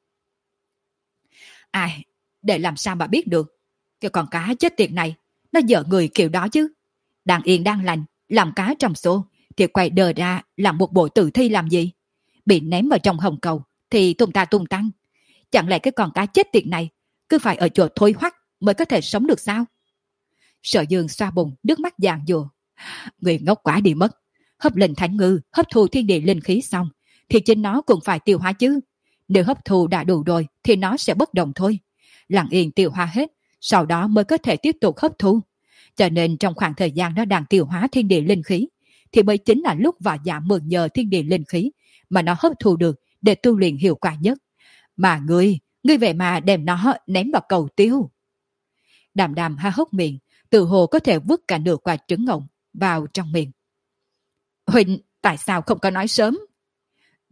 Ai, để làm sao mà biết được? Cái con cá chết tiệt này, nó dở người kiểu đó chứ. Đang yên đang lành, làm cá trong xô, thì quay đờ ra làm một bộ tử thi làm gì? Bị ném vào trong hồng cầu, thì tung ta tung tăng. Chẳng lẽ cái con cá chết tiệt này cứ phải ở chỗ thôi hoắc mới có thể sống được sao? Sở Dương xoa bụng, nước mắt giàn giụa. Người ngốc quá đi mất. Hấp linh thánh ngư, hấp thu thiên địa linh khí xong, thì chính nó cũng phải tiêu hóa chứ. Nếu hấp thu đã đủ rồi thì nó sẽ bất động thôi. Lặng yên tiêu hóa hết, sau đó mới có thể tiếp tục hấp thu. Cho nên trong khoảng thời gian nó đang tiêu hóa thiên địa linh khí, thì mới chính là lúc và dạ mượn nhờ thiên địa linh khí mà nó hấp thu được để tu luyện hiệu quả nhất. Mà ngươi, ngươi về mà đem nó ném vào cầu tiêu. Đàm Đàm há hốc miệng, tự hồ có thể vứt cả nửa quả trứng ngỗng vào trong miệng. Huỳnh, tại sao không có nói sớm?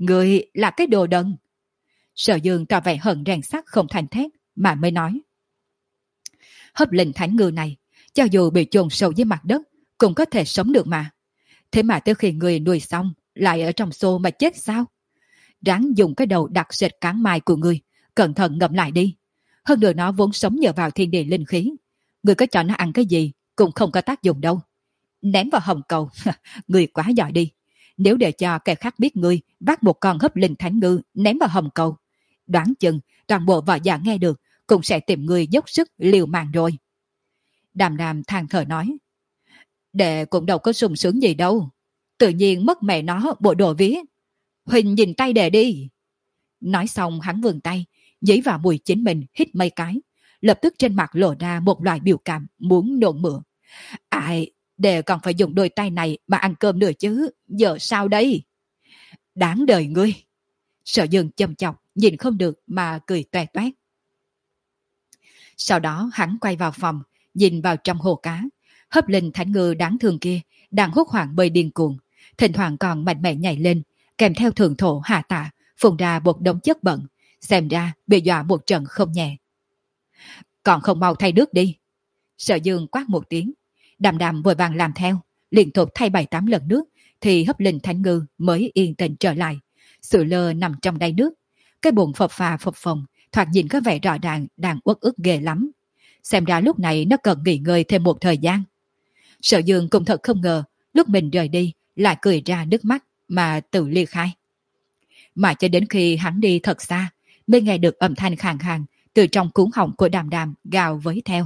Người là cái đồ đần. Sở Dương tỏ vẻ hận rèn sắt không thành thép mà mới nói. Hấp linh thánh ngư này, cho dù bị chôn sâu dưới mặt đất, cũng có thể sống được mà. Thế mà tới khi người nuôi xong, lại ở trong xô mà chết sao? Ráng dùng cái đầu đặc sệt cán mai của người, cẩn thận ngậm lại đi. Hơn nữa nó vốn sống nhờ vào thiên địa linh khí. Người có cho nó ăn cái gì, cũng không có tác dụng đâu. Ném vào hồng cầu, người quá giỏi đi. Nếu để cho kẻ khác biết người vác một con hấp linh thánh ngư ném vào hồng cầu, đoán chừng toàn bộ võ giả nghe được cũng sẽ tìm người dốc sức liều mạng rồi. Đàm Đàm than thở nói. Đệ cũng đâu có sung sướng gì đâu. Tự nhiên mất mẹ nó bộ đồ vía. Huỳnh nhìn tay đệ đi. Nói xong hắn vươn tay, dí vào mùi chính mình hít mấy cái. Lập tức trên mặt lộ ra một loại biểu cảm muốn nôn mửa. Ai, đệ còn phải dùng đôi tay này mà ăn cơm nữa chứ. Giờ sao đây? Đáng đời ngươi. Sở Dương châm chọc, nhìn không được mà cười toe toét. Sau đó hắn quay vào phòng, nhìn vào trong hồ cá. Hấp linh thánh ngư đáng thương kia đang hốt hoảng bơi điên cuồng, thỉnh thoảng còn mạnh mẽ nhảy lên, kèm theo thượng thổ hạ tạ phun ra một đống chất bẩn, xem ra bị dọa một trận không nhẹ. Còn không mau thay nước đi. Sở Dương quát một tiếng, Đàm Đàm vội vàng làm theo, liên tục thay bảy tám lần nước thì hấp linh thánh ngư mới yên tĩnh trở lại, sủi lơ nằm trong đáy nước. Cái bụng phập phà phập phồng, thoạt nhìn có vẻ rõ ràng đang uất ức ghê lắm. Xem ra lúc này nó cần nghỉ ngơi thêm một thời gian. Sở Dương cũng thật không ngờ, lúc mình rời đi lại cười ra nước mắt mà tự ly khai. Mà cho đến khi hắn đi thật xa, mới nghe được âm thanh khàn khàn từ trong cuống họng của Đàm Đàm gào với theo.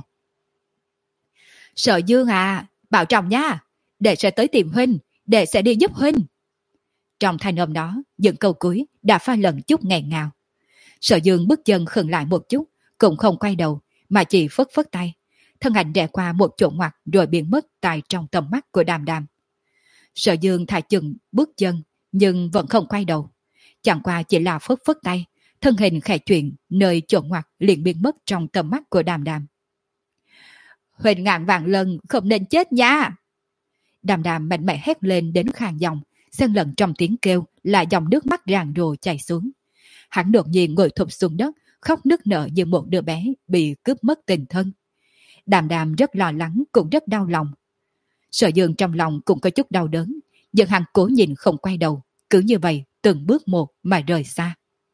Sở Dương à, bảo trọng nha, đệ sẽ tới tìm huynh, đệ sẽ đi giúp huynh. Trong thanh âm đó, những câu cuối đã pha lẫn chút nghẹn ngào. Sở Dương bước chân khựng lại một chút, cũng không quay đầu, mà chỉ phất phất tay. Thân ảnh rẽ qua một chỗ ngoặt rồi biến mất tại trong tầm mắt của Đàm Đàm. Sở Dương thả chừng bước chân, nhưng vẫn không quay đầu. Chẳng qua chỉ là phất phất tay, thân hình khẽ chuyển, nơi chỗ ngoặt liền biến mất trong tầm mắt của Đàm Đàm. Huỳnh ngàn vạn lần không nên chết nha! Đàm Đàm mạnh mẽ hét lên đến khàn giọng, xen lẫn trong tiếng kêu là dòng nước mắt ràng rồ chảy xuống. Hắn đột nhiên ngồi thụp xuống đất, khóc nức nở như một đứa bé bị cướp mất tình thân. Đàm Đàm rất lo lắng cũng rất đau lòng. Sở Dương trong lòng cũng có chút đau đớn, nhưng hắn cố nhìn không quay đầu, cứ như vậy từng bước một mà rời xa.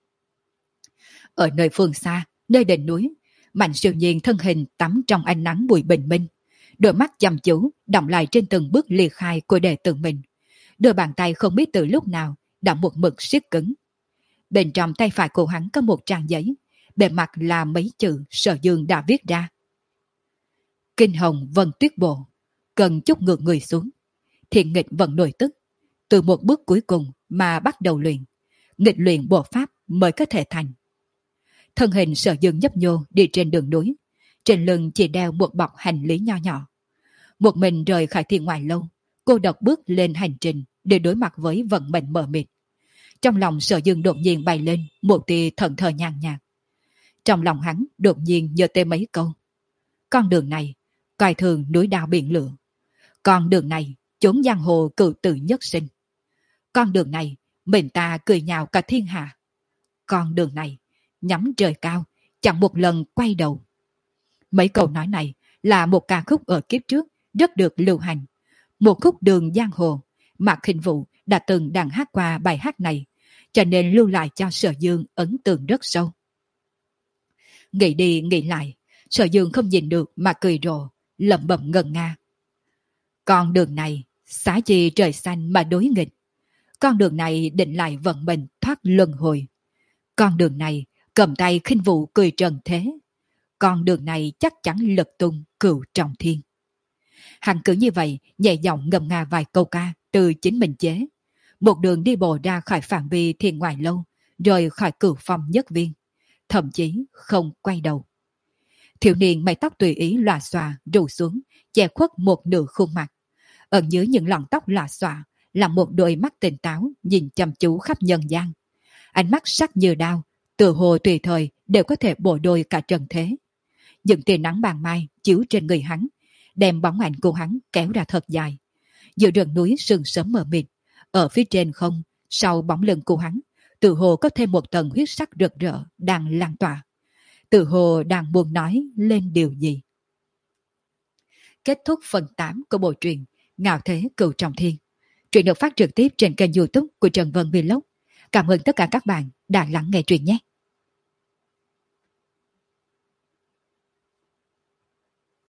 Ở nơi phương xa, nơi đỉnh núi, Mạnh Siêu Nhiên thân hình tắm trong ánh nắng bụi bình minh, đôi mắt chăm chú đọng lại trên từng bước ly khai của đệ tử mình. Đôi bàn tay không biết từ lúc nào đã một mực siết cứng. Bên trong tay phải của hắn có một trang giấy, bề mặt là mấy chữ Sở Dương đã viết ra. Kinh hồng vân tuyết bộ, cần chút ngược người xuống. Thiện nghịch vẫn nổi tức. Từ một bước cuối cùng mà bắt đầu luyện. Nghịch luyện bộ pháp mới có thể thành. Thân hình Sở Dương nhấp nhô đi trên đường núi. Trên lưng chỉ đeo một bọc hành lý nho nhỏ. Một mình rời khỏi thiên ngoại lâu, cô độc bước lên hành trình để đối mặt với vận mệnh mờ mịt. Trong lòng Sở Dương đột nhiên bay lên một tia thần thờ nhàn nhạt. Trong lòng hắn đột nhiên nhớ tới mấy câu. Con đường này, coi thường núi đao biển lửa. Con đường này, chốn giang hồ cựu tử nhất sinh. Con đường này, mình ta cười nhạo cả thiên hạ. Con đường này, nhắm trời cao, chẳng một lần quay đầu. Mấy câu nói này là một ca khúc ở kiếp trước rất được lưu hành. Một khúc đường giang hồ, Mạc Khinh Vũ đã từng đàn hát qua bài hát này, cho nên lưu lại cho Sở Dương ấn tượng rất sâu. Nghĩ đi nghĩ lại, Sở Dương không nhìn được mà cười rộ, lẩm bẩm ngân nga. Con đường này, xá chi trời xanh mà đối nghịch. Con đường này định lại vận mệnh thoát luân hồi. Con đường này, cầm tay Khinh Vũ cười trần thế. Con đường này chắc chắn lực tung cửu trọng thiên. Hắn cứ như vậy, nhẹ giọng ngâm nga vài câu ca từ chính mình chế. Một đường đi bộ ra khỏi phạm vi thiên ngoại lâu, rời khỏi cửu phong nhất viên. Thậm chí không quay đầu. Thiếu niên mái tóc tùy ý lòa xòa rủ xuống, che khuất một nửa khuôn mặt. Ở dưới những lọn tóc lòa xòa là một đôi mắt tỉnh táo nhìn chăm chú khắp nhân gian. Ánh mắt sắc như đao, tựa hồ tùy thời đều có thể bổ đôi cả trần thế. Những tia nắng bàn mai chiếu trên người hắn, đem bóng ảnh của hắn kéo ra thật dài. Giữa rừng núi sương sớm mờ mịt, ở phía trên không, sau bóng lưng của hắn, tự hồ có thêm một tầng huyết sắc rực rỡ đang lan tỏa. Tự hồ đang muốn nói lên điều gì. Kết thúc phần tám của bộ truyện Ngạo Thế Cửu Trọng Thiên. Truyện được phát trực tiếp trên kênh YouTube của Trần Vân Vlog. Cảm ơn tất cả các bạn đã lắng nghe truyện nhé.